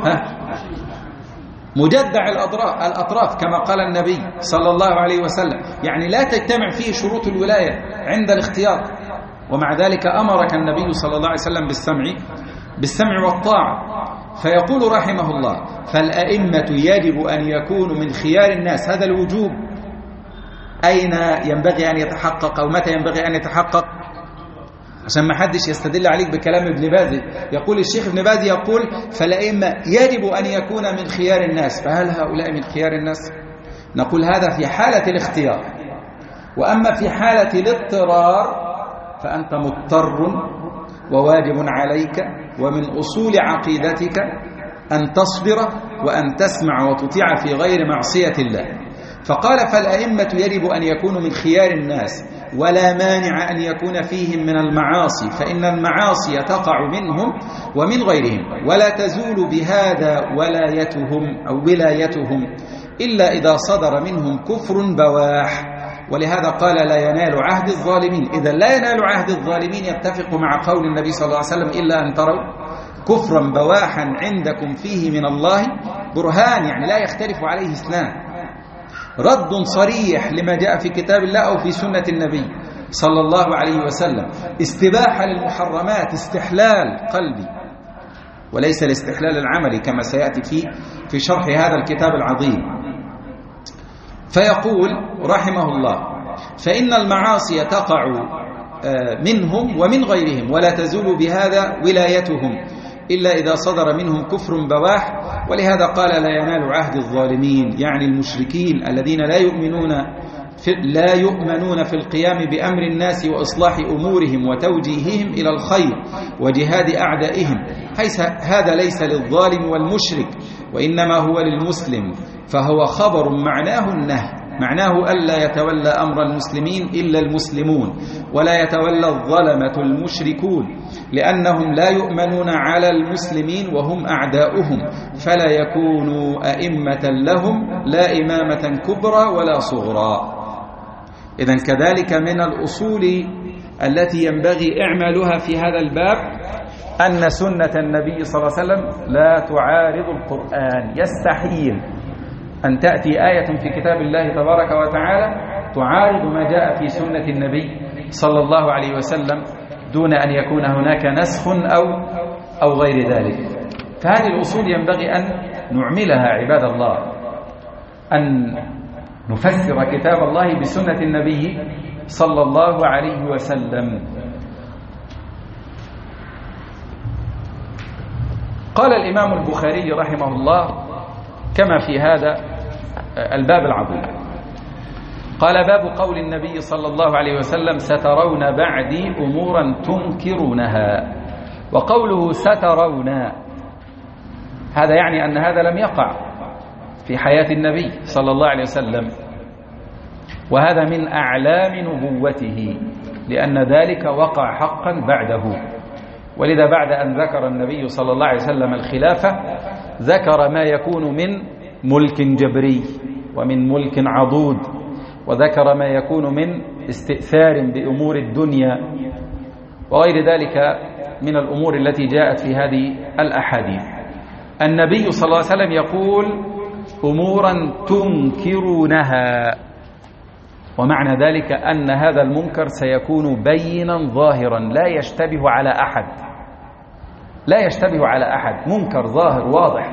مجدع الأطراف كما قال النبي صلى الله عليه وسلم، يعني لا تجتمع فيه شروط الولاية عند الاختيار. ومع ذلك أمرك النبي صلى الله عليه وسلم بالسمع بالسمع والطاعة. فيقول رحمه الله: فالأئمة يجب أن يكونوا من خيار الناس. هذا الوجوب أين ينبغي أن يتحقق أو متى ينبغي أن يتحقق؟ عشان ما حدش يستدل عليك بكلام ابن باز. يقول الشيخ ابن باز يقول: فالأئمة يجب أن يكون من خيار الناس. فهل هؤلاء من خيار الناس؟ نقول هذا في حالة الاختيار. وأما في حالة الاضطرار فأنت مضطر، وواجب عليك ومن أصول عقيدتك أن تصبر وأن تسمع وتطيع في غير معصية الله. فقال: فالأئمة يجب أن يكونوا من خيار الناس، ولا مانع أن يكون فيهم من المعاصي، فإن المعاصي تقع منهم ومن غيرهم، ولا تزول بهذا ولايتهم أو ولايتهم إلا إذا صدر منهم كفر بواح. ولهذا قال: لا ينال عهد الظالمين. إذا لا ينال عهد الظالمين يتفق مع قول النبي صلى الله عليه وسلم: إلا أن تروا كفرا بواحا عندكم فيه من الله برهان، يعني لا يختلف عليه اثنان. رد صريح لما جاء في كتاب الله أو في سنة النبي صلى الله عليه وسلم. استباحة للمحرمات، استحلال قلبي وليس الاستحلال العملي كما سيأتي في في شرح هذا الكتاب العظيم. فيقول رحمه الله: فإن المعاصي تقع منهم ومن غيرهم، ولا تزول بهذا ولايتهم إلا إذا صدر منهم كفر بواح. ولهذا قال: لا ينال عهد الظالمين، يعني المشركين الذين لا يؤمنون في لا يؤمنون في القيام بأمر الناس وإصلاح أمورهم وتوجيههم إلى الخير وجهاد أعدائهم، حيث هذا ليس للظالم والمشرك وإنما هو للمسلم، فهو خبر معناه النهي، معناه ألا يتولى أمر المسلمين إلا المسلمون، ولا يتولى الظلمة المشركون، لأنهم لا يؤمنون على المسلمين وهم أعداؤهم، فلا يكونوا أئمة لهم، لا إمامة كبرى ولا صغرى. إذن كذلك من الأصول التي ينبغي إعمالها في هذا الباب أن سنة النبي صلى الله عليه وسلم لا تعارض القرآن. يستحيل أن تأتي آية في كتاب الله تبارك وتعالى تعارض ما جاء في سنة النبي صلى الله عليه وسلم دون أن يكون هناك نسخ أو أو غير ذلك. فهذه الأصول ينبغي أن نعملها عباد الله، أن نفسر كتاب الله بسنة النبي صلى الله عليه وسلم. قال الإمام البخاري رحمه الله كما في هذا الباب العظيم، قال: باب قول النبي صلى الله عليه وسلم: سترون بعدي أمورا تنكرونها. وقوله سترون هذا يعني أن هذا لم يقع في حياة النبي صلى الله عليه وسلم، وهذا من أعلام نبوته، لأن ذلك وقع حقا بعده. ولذا بعد أن ذكر النبي صلى الله عليه وسلم الخلافة ذكر ما يكون من ملك جبري ومن ملك عضوض، وذكر ما يكون من استئثار بأمور الدنيا وغير ذلك من الأمور التي جاءت في هذه الأحاديث. النبي صلى الله عليه وسلم يقول أمورا تنكرونها، ومعنى ذلك أن هذا المنكر سيكون بينا ظاهرا لا يشتبه على أحد، لا يشتبه على أحد، منكر ظاهر واضح.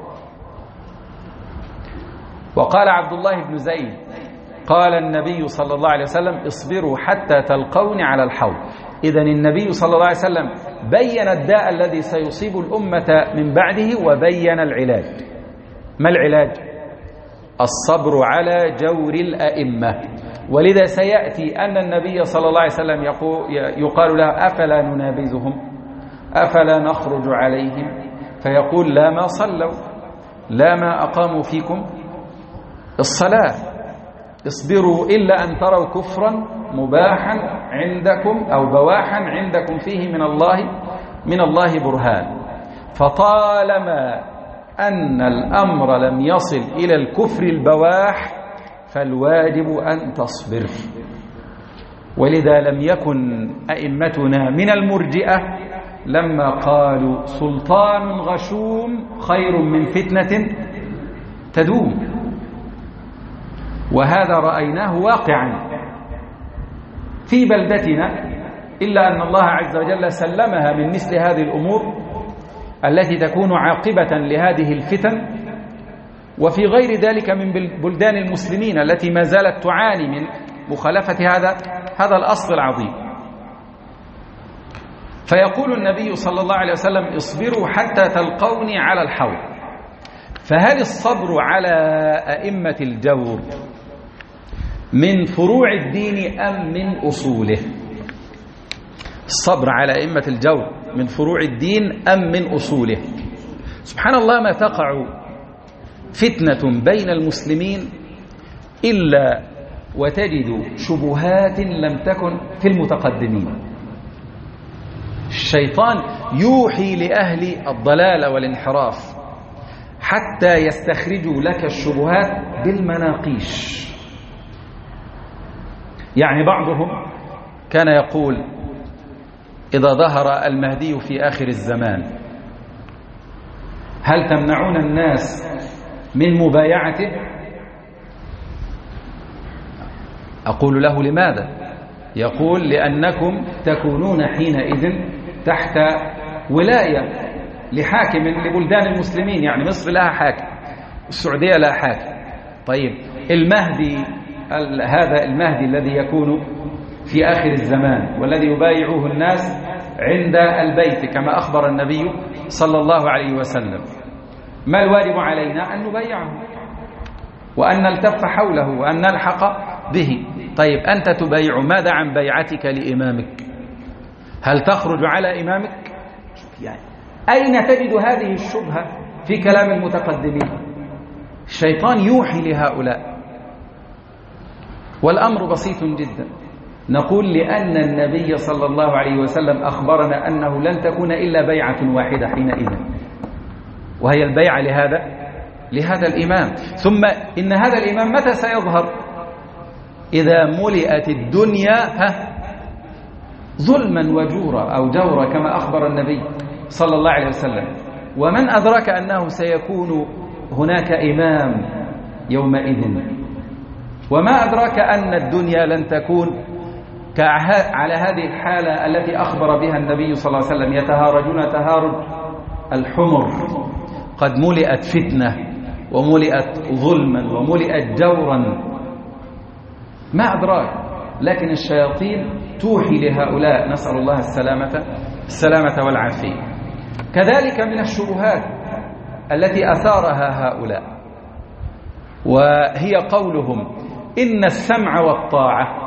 وقال عبد الله بن زيد قال النبي صلى الله عليه وسلم اصبروا حتى تلقوني على الحوض. إذن النبي صلى الله عليه وسلم بين الداء الذي سيصيب الأمة من بعده وبين العلاج. ما العلاج؟ الصبر على جور الأئمة. ولذا سيأتي أن النبي صلى الله عليه وسلم يقال له أفلا ننابذهم، أفلا نخرج عليهم، فيقول لا ما صلوا، لا ما أقاموا فيكم الصلاة، اصبروا إلا أن تروا كفرا مباحا عندكم أو بواحا عندكم فيه من الله من الله برهان. فطالما أن الأمر لم يصل إلى الكفر البواح فالواجب أن تصبر. ولذا لم يكن أئمتنا من المرجئة لما قالوا سلطان غشوم خير من فتنة تدوم، وهذا رأيناه واقعا في بلدتنا، إلا أن الله عز وجل سلمها من مثل هذه الأمور التي تكون عاقبة لهذه الفتن، وفي غير ذلك من بلدان المسلمين التي ما زالت تعاني من مخالفة هذا هذا الأصل العظيم. فيقول النبي صلى الله عليه وسلم اصبروا حتى تلقوني على الحوض. فهل الصبر على أئمة الجور من فروع الدين أم من أصوله؟ الصبر على أئمة الجور من فروع الدين أم من أصوله؟ سبحان الله، ما تقع فتنة بين المسلمين إلا وتجد شبهات لم تكن في المتقدمين. الشيطان يوحي لأهل الضلال والانحراف حتى يستخرجوا لك الشبهات بالمناقيش. يعني بعضهم كان يقول إذا ظهر المهدي في آخر الزمان هل تمنعون الناس من مبايعته؟ أقول له لماذا؟ يقول لأنكم تكونون حينئذ تحت ولاية لحاكم لبلدان المسلمين، يعني مصر لها حاكم، السعودية لها حاكم. طيب المهدي، هذا المهدي الذي يكون في آخر الزمان والذي يبايعوه الناس عند البيت كما أخبر النبي صلى الله عليه وسلم، ما الواجب علينا؟ أن نبايعه وأن نلتف حوله وأن نلحق به. طيب أنت تبايع، ماذا عن بيعتك لإمامك؟ هل تخرج على إمامك؟ يعني أين تجد هذه الشبهة في كلام المتقدمين؟ الشيطان يوحي لهؤلاء، والأمر بسيط جدا. نقول لأن النبي صلى الله عليه وسلم أخبرنا أنه لن تكون إلا بيعة واحدة حينئذ، وهي البيعة لهذا لهذا الإمام. ثم إن هذا الإمام متى سيظهر؟ إذا ملئت الدنيا ها ظلما وجورا أو جورا كما أخبر النبي صلى الله عليه وسلم. ومن أدرك أنه سيكون هناك إمام يومئذ؟ وما أدرك أن الدنيا لن تكون على هذه الحالة التي أخبر بها النبي صلى الله عليه وسلم، يتهارجون تهارج الحمر، قد ملئت فتنة وملئت ظلما وملئت جورا. ما أدراك، لكن الشياطين توحي لهؤلاء، نسأل الله السلامة السلامة والعافية. كذلك من الشبهات التي أثارها هؤلاء وهي قولهم إن السمع والطاعة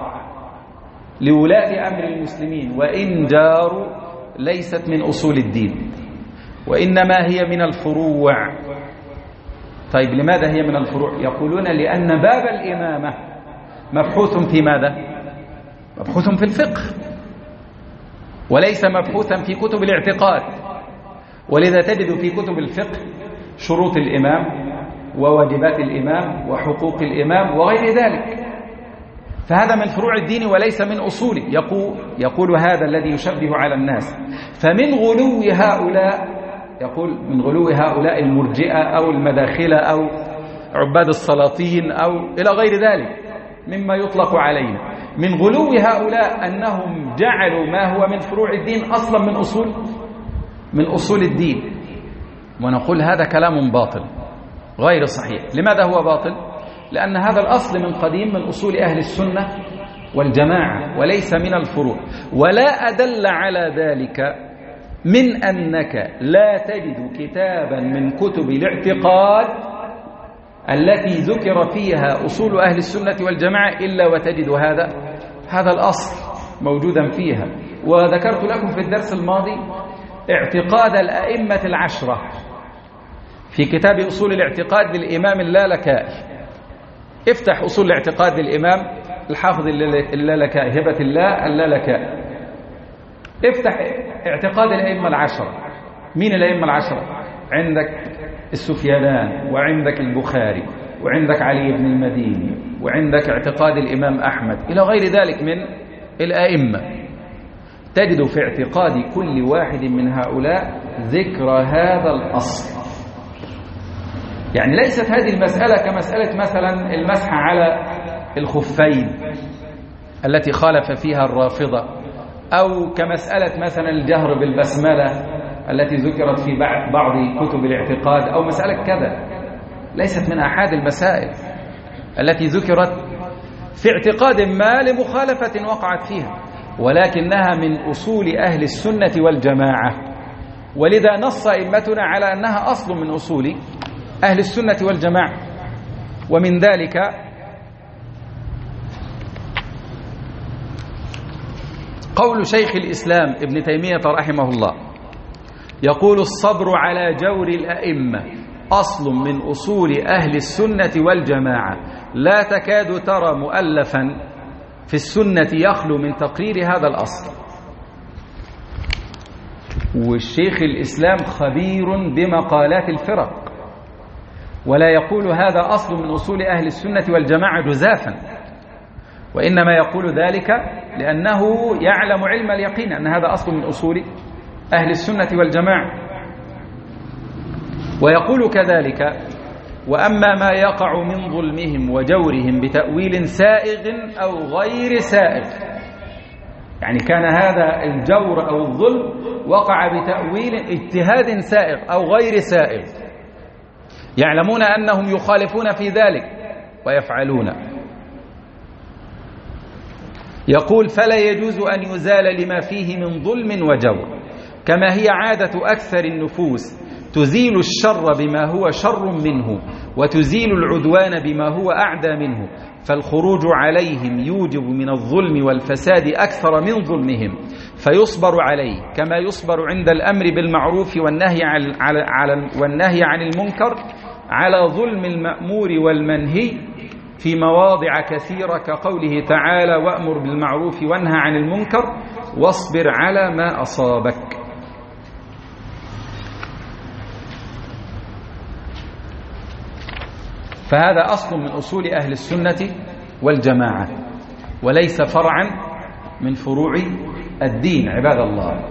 لولاة أمر المسلمين وإن جاروا ليست من أصول الدين. وإنما هي من الفروع. طيب لماذا هي من الفروع؟ يقولون لأن باب الإمامة مبحوث في ماذا؟ مبحوث في الفقه، وليس مبحوثا في كتب الاعتقاد. ولذا تجد في كتب الفقه شروط الإمام وواجبات الإمام وحقوق الإمام وغير ذلك. فهذا من فروع الدين وليس من أصوله. يقول, يقول هذا الذي يشبه على الناس. فمن غلو هؤلاء، يقول من غلو هؤلاء المرجئة أو المداخلة أو عباد السلاطين أو إلى غير ذلك مما يطلق علينا، من غلو هؤلاء أنهم جعلوا ما هو من فروع الدين أصلا من أصول من أصول الدين. ونقول هذا كلام باطل غير صحيح. لماذا هو باطل؟ لأن هذا الأصل من قديم من أصول أهل السنة والجماعة وليس من الفروع. ولا أدل على ذلك من أنك لا تجد كتابا من كتب الاعتقاد التي ذكر فيها أصول أهل السنة والجماعة إلا وتجد هذا هذا الأصل موجودا فيها. وذكرت لكم في الدرس الماضي اعتقاد الأئمة العشرة في كتاب أصول الاعتقاد للإمام اللالكائي. افتح أصول الاعتقاد للإمام الحافظ اللالكائي، هبة الله اللالكائي. افتح اعتقاد الأئمة العشرة. مين الأئمة العشرة؟ عندك السفيانان، وعندك البخاري، وعندك علي بن المديني، وعندك اعتقاد الإمام أحمد إلى غير ذلك من الأئمة. تجد في اعتقاد كل واحد من هؤلاء ذكر هذا الأصل. يعني ليست هذه المسألة كمسألة مثلا المسح على الخفين التي خالف فيها الرافضة، أو كمسألة مثلا الجهر بالبسملة التي ذكرت في بعض كتب الاعتقاد، أو مسألة كذا. ليست من أحد المسائل التي ذكرت في اعتقاد ما لمخالفة وقعت فيها، ولكنها من أصول أهل السنة والجماعة. ولذا نص أئمتنا على أنها أصل من أصول أهل السنة والجماعة. ومن ذلك قول شيخ الإسلام ابن تيمية رحمه الله، يقول الصبر على جور الأئمة أصل من أصول أهل السنة والجماعة، لا تكاد ترى مؤلفا في السنة يخلو من تقرير هذا الأصل. والشيخ الإسلام خبير بمقالات الفرق، ولا يقول هذا أصل من أصول أهل السنة والجماعة جزافا، وإنما يقول ذلك لأنه يعلم علم اليقين أن هذا أصل من أصول أهل السنة والجماعة. ويقول كذلك: وأما ما يقع من ظلمهم وجورهم بتأويل سائغ أو غير سائغ، يعني كان هذا الجور أو الظلم وقع بتأويل اجتهاد سائغ أو غير سائغ، يعلمون أنهم يخالفون في ذلك ويفعلون. يقول: فلا يجوز أن يزال لما فيه من ظلم وجور، كما هي عادة أكثر النفوس، تزيل الشر بما هو شر منه، وتزيل العدوان بما هو أعدى منه، فالخروج عليهم يوجب من الظلم والفساد أكثر من ظلمهم، فيصبر عليه كما يصبر عند الأمر بالمعروف والنهي عن, على والنهي عن المنكر على ظلم المأمور والمنهي في مواضع كثيرة، كقوله تعالى: وأمر بالمعروف وانهى عن المنكر واصبر على ما أصابك. فهذا أصل من أصول أهل السنة والجماعة، وليس فرعا من فروع الدين عباد الله.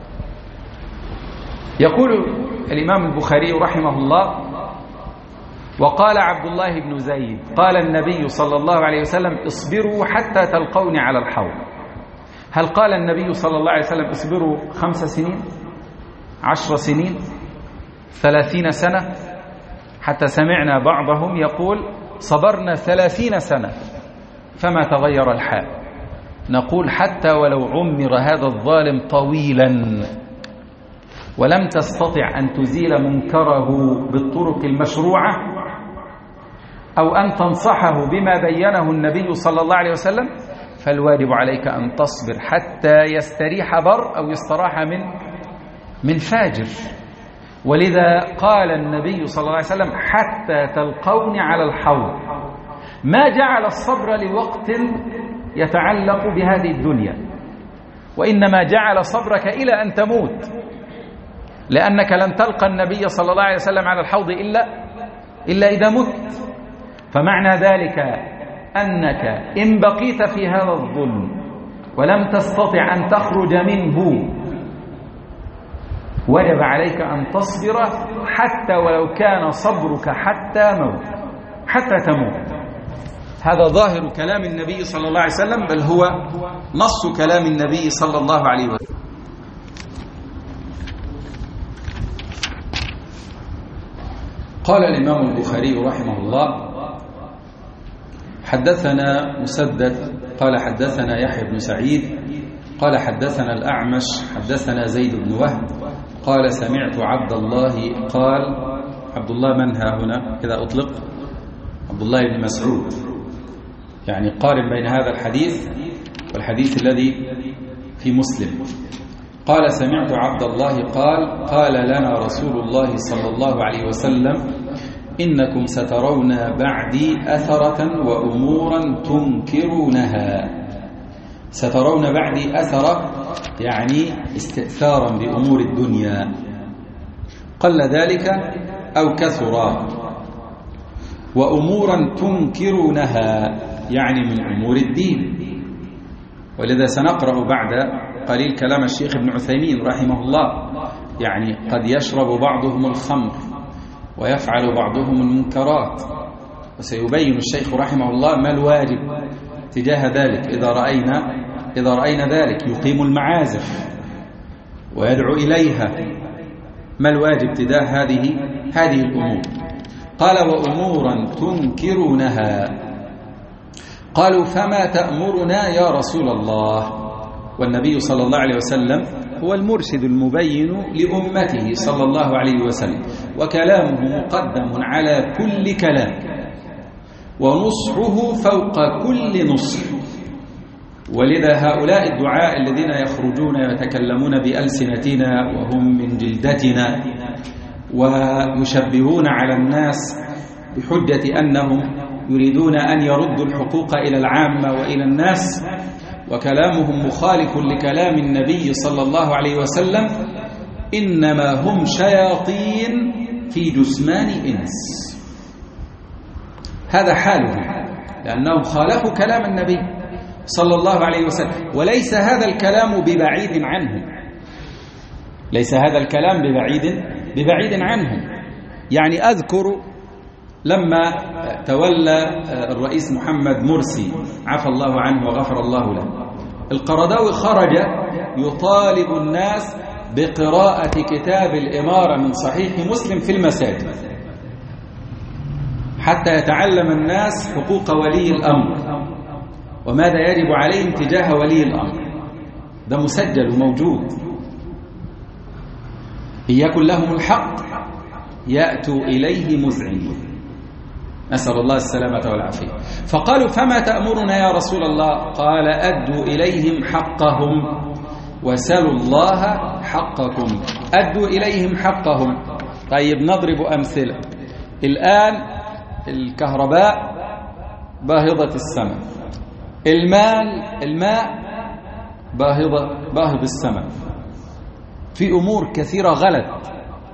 يقول الإمام البخاري رحمه الله: وقال عبد الله بن زيد: قال النبي صلى الله عليه وسلم: اصبروا حتى تلقوني على الحوض. هل قال النبي صلى الله عليه وسلم اصبروا خمس سنين، عشر سنين، ثلاثين سنة؟ حتى سمعنا بعضهم يقول: صبرنا ثلاثين سنة فما تغير الحال. نقول: حتى ولو عمر هذا الظالم طويلا ولم تستطع أن تزيل منكره بالطرق المشروعة، أو أن تنصحه بما بينه النبي صلى الله عليه وسلم، فالواجب عليك أن تصبر حتى يستريح بر أو يستراح من من فاجر. ولذا قال النبي صلى الله عليه وسلم حتى تلقوني على الحوض، ما جعل الصبر لوقت يتعلق بهذه الدنيا، وإنما جعل صبرك إلى أن تموت، لأنك لن تلقى النبي صلى الله عليه وسلم على الحوض إلا إلا إذا مت. فمعنى ذلك أنك إن بقيت في هذا الظلم ولم تستطع أن تخرج منه وجب عليك أن تصبر، حتى ولو كان صبرك حتى موت، حتى تموت. هذا ظاهر كلام النبي صلى الله عليه وسلم، بل هو نص كلام النبي صلى الله عليه وسلم. قال الإمام البخاري رحمه الله: حدثنا مسدد قال حدثنا يحيى بن سعيد قال حدثنا الأعمش حدثنا زيد بن وهب قال سمعت عبد الله قال. عبد الله من ها هنا كذا أطلق؟ عبد الله بن مسعود. يعني قارن بين هذا الحديث والحديث الذي في مسلم. قال سمعت عبد الله قال قال لنا رسول الله صلى الله عليه وسلم: إنكم سترون بعدي أثرة وأمورا تنكرونها. سترون بعدي أثرة يعني استئثارا بأمور الدنيا، قل ذلك أو كثرا، وأمورا تنكرونها يعني من أمور الدين. ولذا سنقرأ بعد قليل كلام الشيخ ابن عثيمين رحمه الله. يعني قد يشرب بعضهم الخمر ويفعل بعضهم المنكرات، وسيبين الشيخ رحمه الله ما الواجب تجاه ذلك. إذا رأينا إذا رأينا ذلك يقيم المعازف ويدعو إليها، ما الواجب تجاه هذه هذه الأمور؟ قال: وأمورا تنكرونها. قالوا: فما تأمرنا يا رسول الله؟ والنبي صلى الله عليه وسلم هو المرشد المبين لأمته صلى الله عليه وسلم، وكلامه مقدم على كل كلام، ونصحه فوق كل نصح. ولذا هؤلاء الدعاء الذين يخرجون يتكلمون بألسنتنا وهم من جلدتنا ويشبهون على الناس بحجة أنهم يريدون أن يردوا الحقوق إلى العامة وإلى الناس، وكلامهم مخالف لكلام النبي صلى الله عليه وسلم، إنما هم شياطين في جثمان إنس. هذا حالهم، لأنهم خالفوا كلام النبي صلى الله عليه وسلم. وليس هذا الكلام ببعيد عنهم، ليس هذا الكلام ببعيد ببعيد عنهم. يعني أذكر لما تولى الرئيس محمد مرسي عفى الله عنه وغفر الله له، القرضاوي خرج يطالب الناس بقراءة كتاب الإمارة من صحيح مسلم في المساجد حتى يتعلم الناس حقوق ولي الأمر وماذا يجب عليهم تجاه ولي الأمر. ده مسجل وموجود. إن يكن لهم الحق يأتوا إليه مذعنين، نسأل الله السلامة والعافية. فقالوا: فما تأمرنا يا رسول الله؟ قال: أدوا إليهم حقهم وسلوا الله حقكم. أدوا إليهم حقهم. طيب نضرب أمثلة. الآن الكهرباء باهظة السماء، المال الماء باهظة باهظ السماء، في أمور كثيرة غلط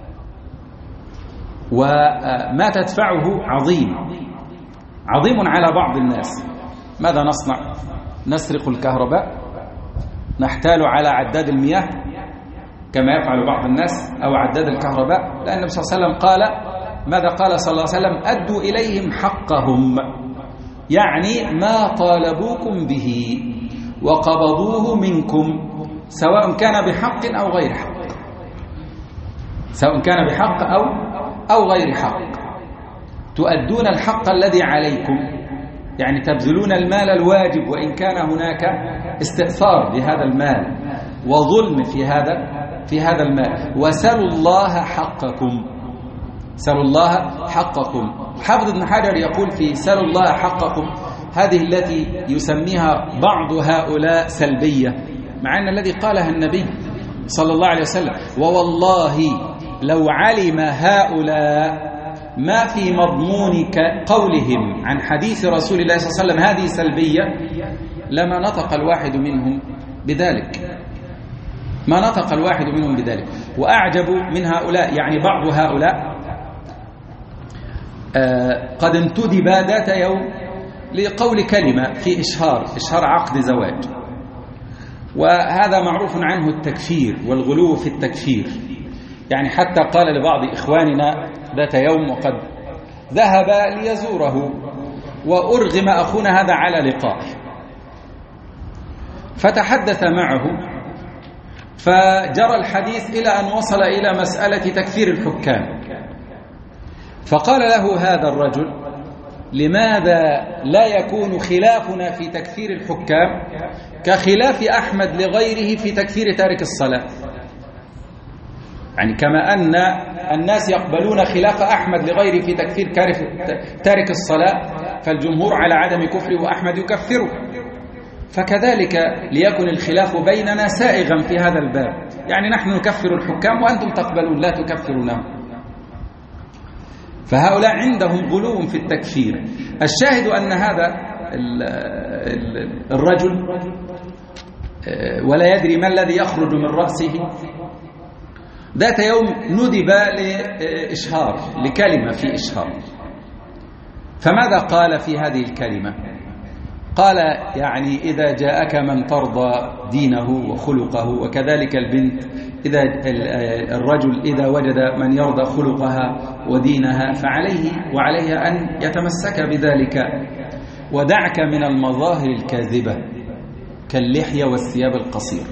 وما تدفعه عظيم عظيم على بعض الناس. ماذا نصنع؟ نسرق الكهرباء، نحتال على عداد المياه كما يفعل بعض الناس، أو عداد الكهرباء. لأن النبي صلى الله عليه وسلم قال ماذا قال صلى الله عليه وسلم؟ أدوا إليهم حقهم، يعني ما طالبوكم به وقبضوه منكم، سواء كان بحق أو غير حق، سواء كان بحق أو أو غير حق. تؤدون الحق الذي عليكم، يعني تبذلون المال الواجب وإن كان هناك استئثار بهذا المال وظلم في هذا في هذا المال. وسلوا الله حقكم، سلوا الله حقكم. حافظ ابن حجر يقول في سلوا الله حقكم هذه التي يسميها بعض هؤلاء سلبية، مع أن الذي قالها النبي صلى الله عليه وسلم: ووالله لو علم هؤلاء ما في مضمون قولهم عن حديث رسول الله صلى الله عليه وسلم هذه سلبية لما نطق الواحد منهم بذلك، ما نطق الواحد منهم بذلك. وأعجب من هؤلاء، يعني بعض هؤلاء آه قد انتدب ذات يوم لقول كلمة في إشهار إشهار عقد زواج، وهذا معروف عنه التكفير والغلو في التكفير. يعني حتى قال لبعض إخواننا ذات يوم وقد ذهب ليزوره وأرغم أخونا هذا على لقاء، فتحدث معه فجرى الحديث إلى أن وصل إلى مسألة تكفير الحكام، فقال له هذا الرجل: لماذا لا يكون خلافنا في تكفير الحكام كخلاف أحمد لغيره في تكفير تارك الصلاة؟ يعني كما أن الناس يقبلون خلاف أحمد لغيره في تكفير تارك الصلاة، فالجمهور على عدم كفره وأحمد يكفره، فكذلك ليكن الخلاف بيننا سائغا في هذا الباب. يعني نحن نكفر الحكام وأنتم تقبلون لا تكفرونهم. فهؤلاء عندهم غلو في التكفير. الشاهد أن هذا الرجل ولا يدري ما الذي يخرج من رأسه ذات يوم ندب لإشهار لكلمة في إشهار، فماذا قال في هذه الكلمة؟ قال: يعني إذا جاءك من ترضى دينه وخلقه، وكذلك البنت إذا الرجل إذا وجد من يرضى خلقها ودينها فعليه وعليها أن يتمسك بذلك، ودعك من المظاهر الكاذبة كاللحية والثياب القصير.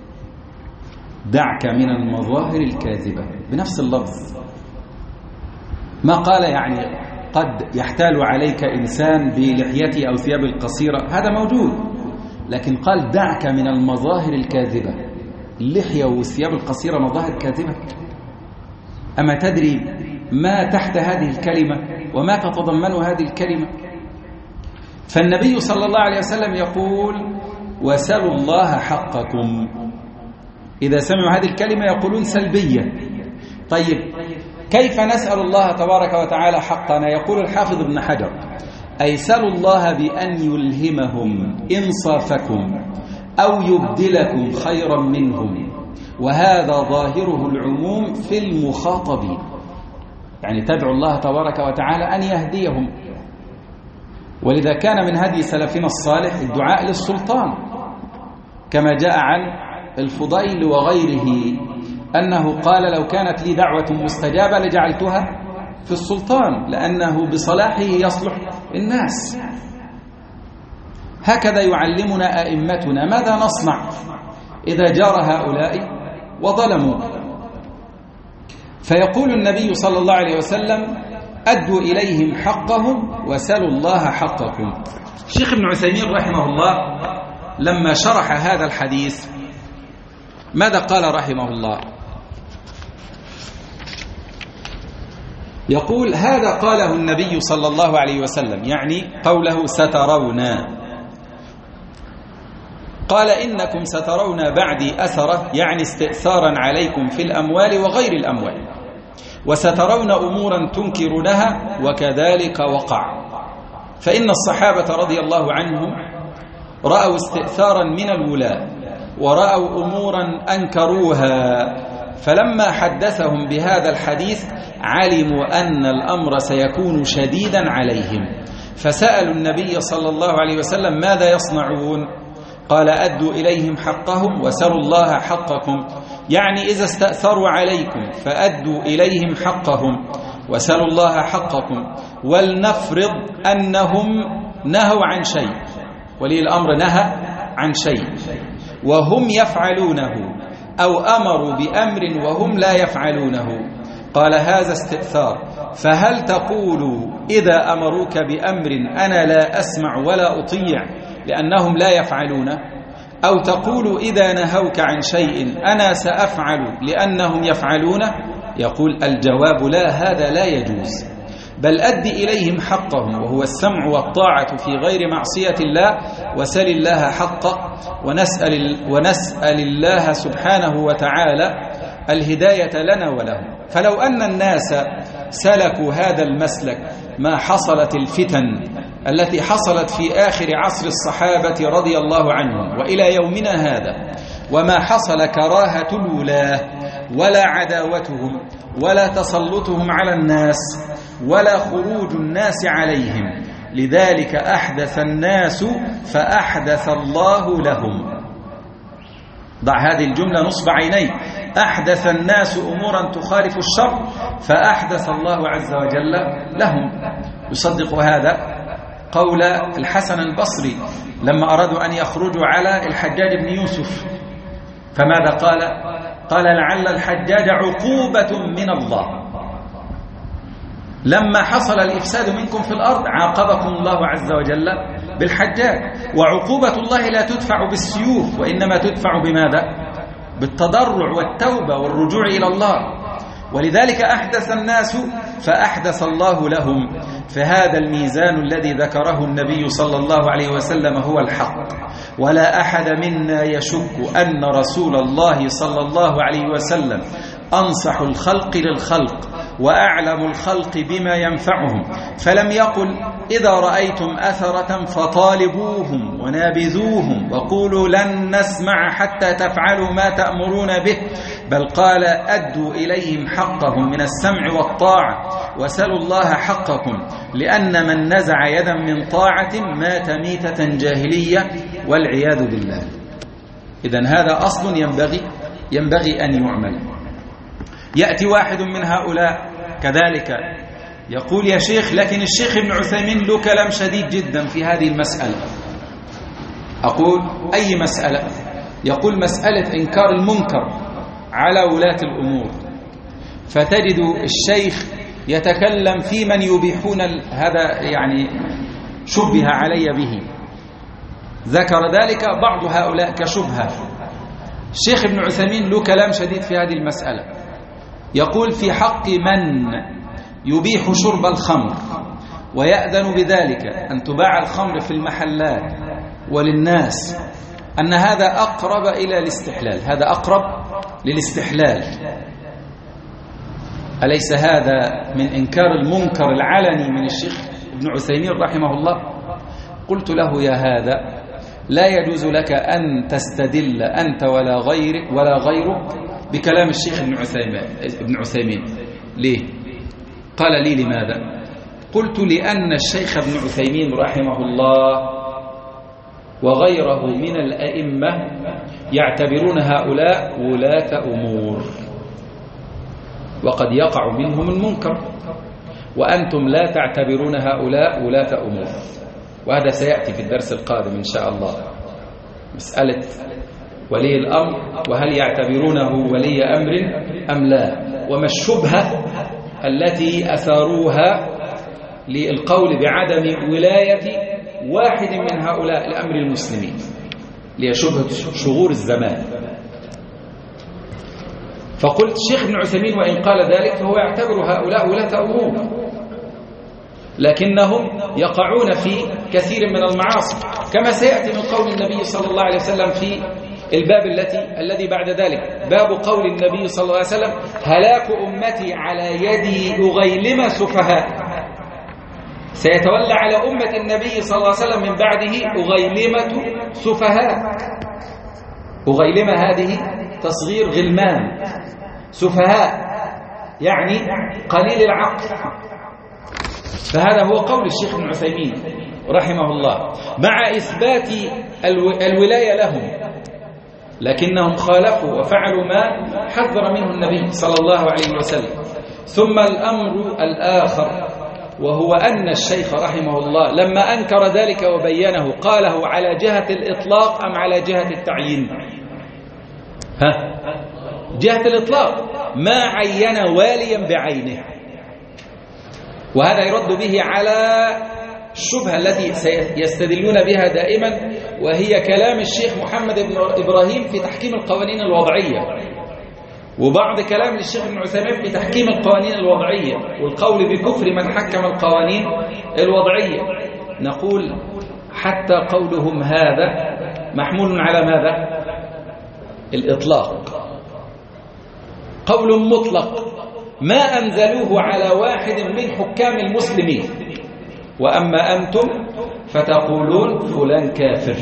دعك من المظاهر الكاذبة بنفس اللفظ. ما قال يعني قد يحتال عليك إنسان بلحيته أو ثياب القصيرة، هذا موجود، لكن قال دعك من المظاهر الكاذبة. اللحية والثياب القصيرة مظاهر كاذبة. أما تدري ما تحت هذه الكلمة وما تتضمن هذه الكلمة؟ فالنبي صلى الله عليه وسلم يقول: وسلوا الله حقكم. إذا سمعوا هذه الكلمة يقولون سلبية. طيب كيف نسأل الله تبارك وتعالى حقنا؟ يقول الحافظ ابن حجر: أي سلوا الله بأن يلهمهم إنصافكم أو يبدلكم خيرا منهم، وهذا ظاهره العموم في المخاطبين. يعني تدعو الله تبارك وتعالى أن يهديهم. ولذا كان من هدي سلفنا الصالح الدعاء للسلطان، كما جاء عن الفضيل وغيره أنه قال: لو كانت لي دعوة مستجابة لجعلتها في السلطان، لأنه بصلاحه يصلح الناس. هكذا يعلمنا أئمتنا ماذا نصنع إذا جار هؤلاء وظلموا. فيقول النبي صلى الله عليه وسلم: أدوا إليهم حقهم وسلوا الله حقكم. الشيخ ابن عثيمين رحمه الله لما شرح هذا الحديث ماذا قال رحمه الله؟ يقول: هذا قاله النبي صلى الله عليه وسلم، يعني قوله سترون. قال: إنكم سترون بعدي أثرة، يعني استئثارا عليكم في الأموال وغير الأموال، وسترون أمورا تنكرونها، وكذلك وقع. فإن الصحابة رضي الله عنهم رأوا استئثارا من الولاة، ورأوا أمورا أنكروها، فلما حدثهم بهذا الحديث علموا أن الأمر سيكون شديدا عليهم، فسألوا النبي صلى الله عليه وسلم: ماذا يصنعون؟ قال: أدوا إليهم حقهم وسلوا الله حقكم. يعني إذا استأثروا عليكم فأدوا إليهم حقهم وسلوا الله حقكم. ولنفرض أنهم نهوا عن شيء، ولي الأمر نهى عن شيء وهم يفعلونه، أو أمروا بأمر وهم لا يفعلونه، قال: هذا استئثار. فهل تقول إذا أمروك بأمر أنا لا أسمع ولا أطيع لأنهم لا يفعلون، أو تقول إذا نهوك عن شيء أنا سأفعل لأنهم يفعلون؟ يقول الجواب: لا، هذا لا يجوز، بل أد إليهم حقهم، وهو السمع والطاعة في غير معصية الله، وسل الله حقه، ونسأل, ونسأل الله سبحانه وتعالى الهداية لنا ولهم. فلو أن الناس سلكوا هذا المسلك ما حصلت الفتن التي حصلت في آخر عصر الصحابة رضي الله عنهم وإلى يومنا هذا، وما حصل كراهة الولاة ولا عداوتهم ولا تسلطهم على الناس ولا خروج الناس عليهم. لذلك أحدث الناس فأحدث الله لهم. ضع هذه الجملة نصب عيني. أحدث الناس أمورا تخالف الشر فأحدث الله عز وجل لهم. يصدق هذا قول الحسن البصري لما أرادوا أن يخرجوا على الحجاج بن يوسف، فماذا قال؟ قال لعل الحجاج عقوبة من الله. لما حصل الإفساد منكم في الأرض عاقبكم الله عز وجل بالحجاج. وعقوبة الله لا تدفع بالسيوف، وإنما تدفع بماذا؟ بالتضرع والتوبة والرجوع إلى الله. ولذلك أحدث الناس فأحدث الله لهم. فهذا الميزان الذي ذكره النبي صلى الله عليه وسلم هو الحق، ولا أحد منا يشك أن رسول الله صلى الله عليه وسلم أنصح الخلق للخلق وأعلم الخلق بما ينفعهم. فلم يقل إذا رأيتم أثرة فطالبوهم ونابذوهم وقولوا لن نسمع حتى تفعلوا ما تأمرون به، بل قال أدوا إليهم حقهم من السمع والطاعة وسلوا الله حقكم، لأن من نزع يدا من طاعة مات ميتة جاهلية والعياذ بالله. إذن هذا أصل ينبغي ينبغي أن يعمل. يأتي واحد من هؤلاء كذلك يقول يا شيخ، لكن الشيخ ابن عثيمين له كلام شديد جدا في هذه المسألة. أقول أي مسألة؟ يقول مسألة إنكار المنكر على ولاة الأمور. فتجد الشيخ يتكلم في من يبيحون هذا، يعني شبه علي به. ذكر ذلك بعض هؤلاء كشبهة. الشيخ ابن عثيمين له كلام شديد في هذه المسألة. يقول في حق من يبيح شرب الخمر ويأذن بذلك أن تباع الخمر في المحلات وللناس، أن هذا أقرب إلى الاستحلال، هذا أقرب للاستحلال. أليس هذا من إنكار المنكر العلني من الشيخ ابن عثيمين رحمه الله؟ قلت له يا هذا لا يجوز لك أن تستدل أنت ولا غيرك ولا غيرك بكلام الشيخ ابن عثيمين ابن عثيمين. ليه؟ قال لي لماذا؟ قلت لأن الشيخ ابن عثيمين رحمه الله وغيره من الأئمة يعتبرون هؤلاء ولاة أمور، وقد يقع منهم المنكر، وأنتم لا تعتبرون هؤلاء ولاة أمور. وهذا سيأتي في الدرس القادم إن شاء الله، مسألة ولي الأمر وهل يعتبرونه ولي أمر أم لا، وما الشبهة التي أثاروها للقول بعدم ولاية واحد من هؤلاء الأمر المسلمين، ليشبه شغور الزمان. فقلت الشيخ ابن عثيمين وإن قال ذلك فهو يعتبر هؤلاء ولاة أمور، لكنهم يقعون في كثير من المعاصي، كما سيأتي من قول النبي صلى الله عليه وسلم في الباب التي الذي بعد ذلك، باب قول النبي صلى الله عليه وسلم هلاك أمتي على يدي أغيلم سفهاء. سيتولى على أمة النبي صلى الله عليه وسلم من بعده أغيلمة سفهاء. أغيلمة هذه تصغير غلمان، سفهاء يعني قليل العقل. فهذا هو قول الشيخ ابن عثيمين رحمه الله، مع إثبات الولاية لهم، لكنهم خالفوا وفعلوا ما حذر منه النبي صلى الله عليه وسلم. ثم الأمر الآخر وهو أن الشيخ رحمه الله لما أنكر ذلك وبينه قاله على جهة الإطلاق أم على جهة التعيين؟ ها؟ جهة الإطلاق، ما عين واليا بعينه. وهذا يرد به على الشبهة التي يستدلون بها دائما، وهي كلام الشيخ محمد بن إبراهيم في تحكيم القوانين الوضعية، وبعض كلام للشيخ ابن عثيمين في تحكيم القوانين الوضعية، والقول بكفر من حكم القوانين الوضعية. نقول حتى قولهم هذا محمول على ماذا؟ الإطلاق. قول مطلق ما أنزلوه على واحد من حكام المسلمين، وأما أنتم فتقولون فلان كافر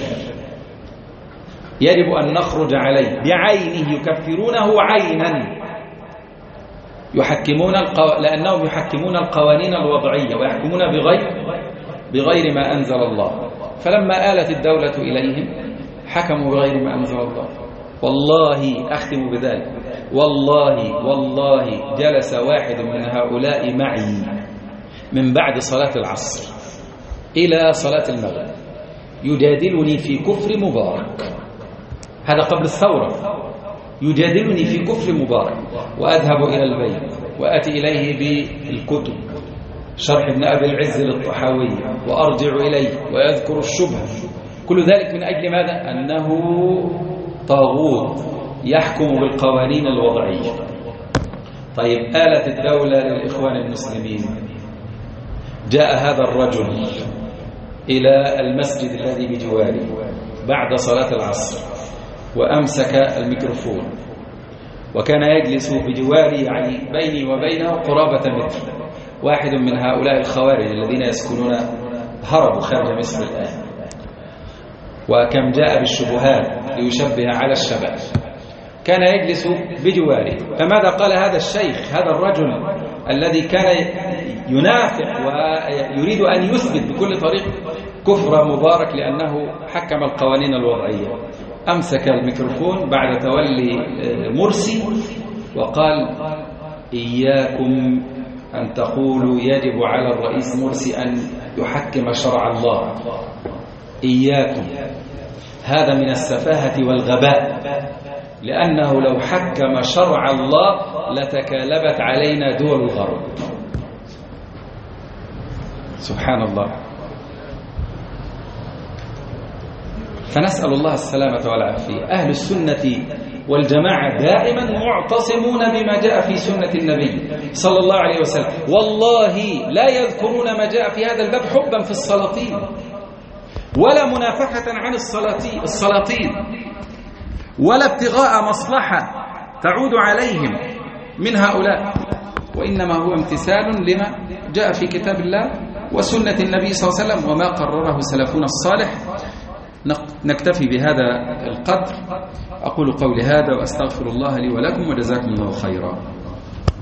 يجب أن نخرج عليه بعينه، يكفرونه عينا، يحكمون القو... لأنهم يحكمون القوانين الوضعية ويحكمون بغير بغير ما أنزل الله. فلما آلت الدولة إليهم حكموا بغير ما أنزل الله. والله أختم بذلك، والله والله جلس واحد من هؤلاء معي من بعد صلاة العصر إلى صلاة المغرب يجادلني في كفر مبارك، هذا قبل الثورة، يجادلني في كفر مبارك، وأذهب إلى البيت وأتي إليه بالكتب شرح ابن أبي العز للطحاوي وأرجع إليه ويذكر الشبهة، كل ذلك من أجل ماذا؟ أنه طاغوت يحكم بالقوانين الوضعية. طيب آلت الدولة للإخوان المسلمين، جاء هذا الرجل إلى المسجد الذي بجواري بعد صلاة العصر وأمسك الميكروفون، وكان يجلس بجواري يعني بيني وبينه قرابة متر، واحد من هؤلاء الخوارج الذين يسكنون هربوا خارج مصر الآن، وكم جاء بالشبهات ليشبه على الشباب، كان يجلس بجواري. فماذا قال هذا الشيخ، هذا الرجل الذي كان ينافق ويريد أن يثبت بكل طريق كفر مبارك لأنه حكم القوانين الوضعية؟ أمسك الميكروفون بعد تولي مرسي وقال: إياكم أن تقولوا يجب على الرئيس مرسي أن يحكم شرع الله، إياكم، هذا من السفاهة والغباء، لأنه لو حكم شرع الله لتكالبت علينا دول الغرب. سبحان الله. فنسأل الله السلامة والعافية. أهل السنة والجماعة دائما معتصمون بما جاء في سنة النبي صلى الله عليه وسلم، والله لا يذكرون ما جاء في هذا الباب حبا في السلاطين ولا منافحة عن السلاطين ولا ابتغاء مصلحة تعود عليهم من هؤلاء، وإنما هو امتثال لما جاء في كتاب الله وسنة النبي صلى الله عليه وسلم وما قرره سلفنا الصالح. نكتفي بهذا القدر. أقول قولي هذا وأستغفر الله لي ولكم، وجزاكم الله خيرا.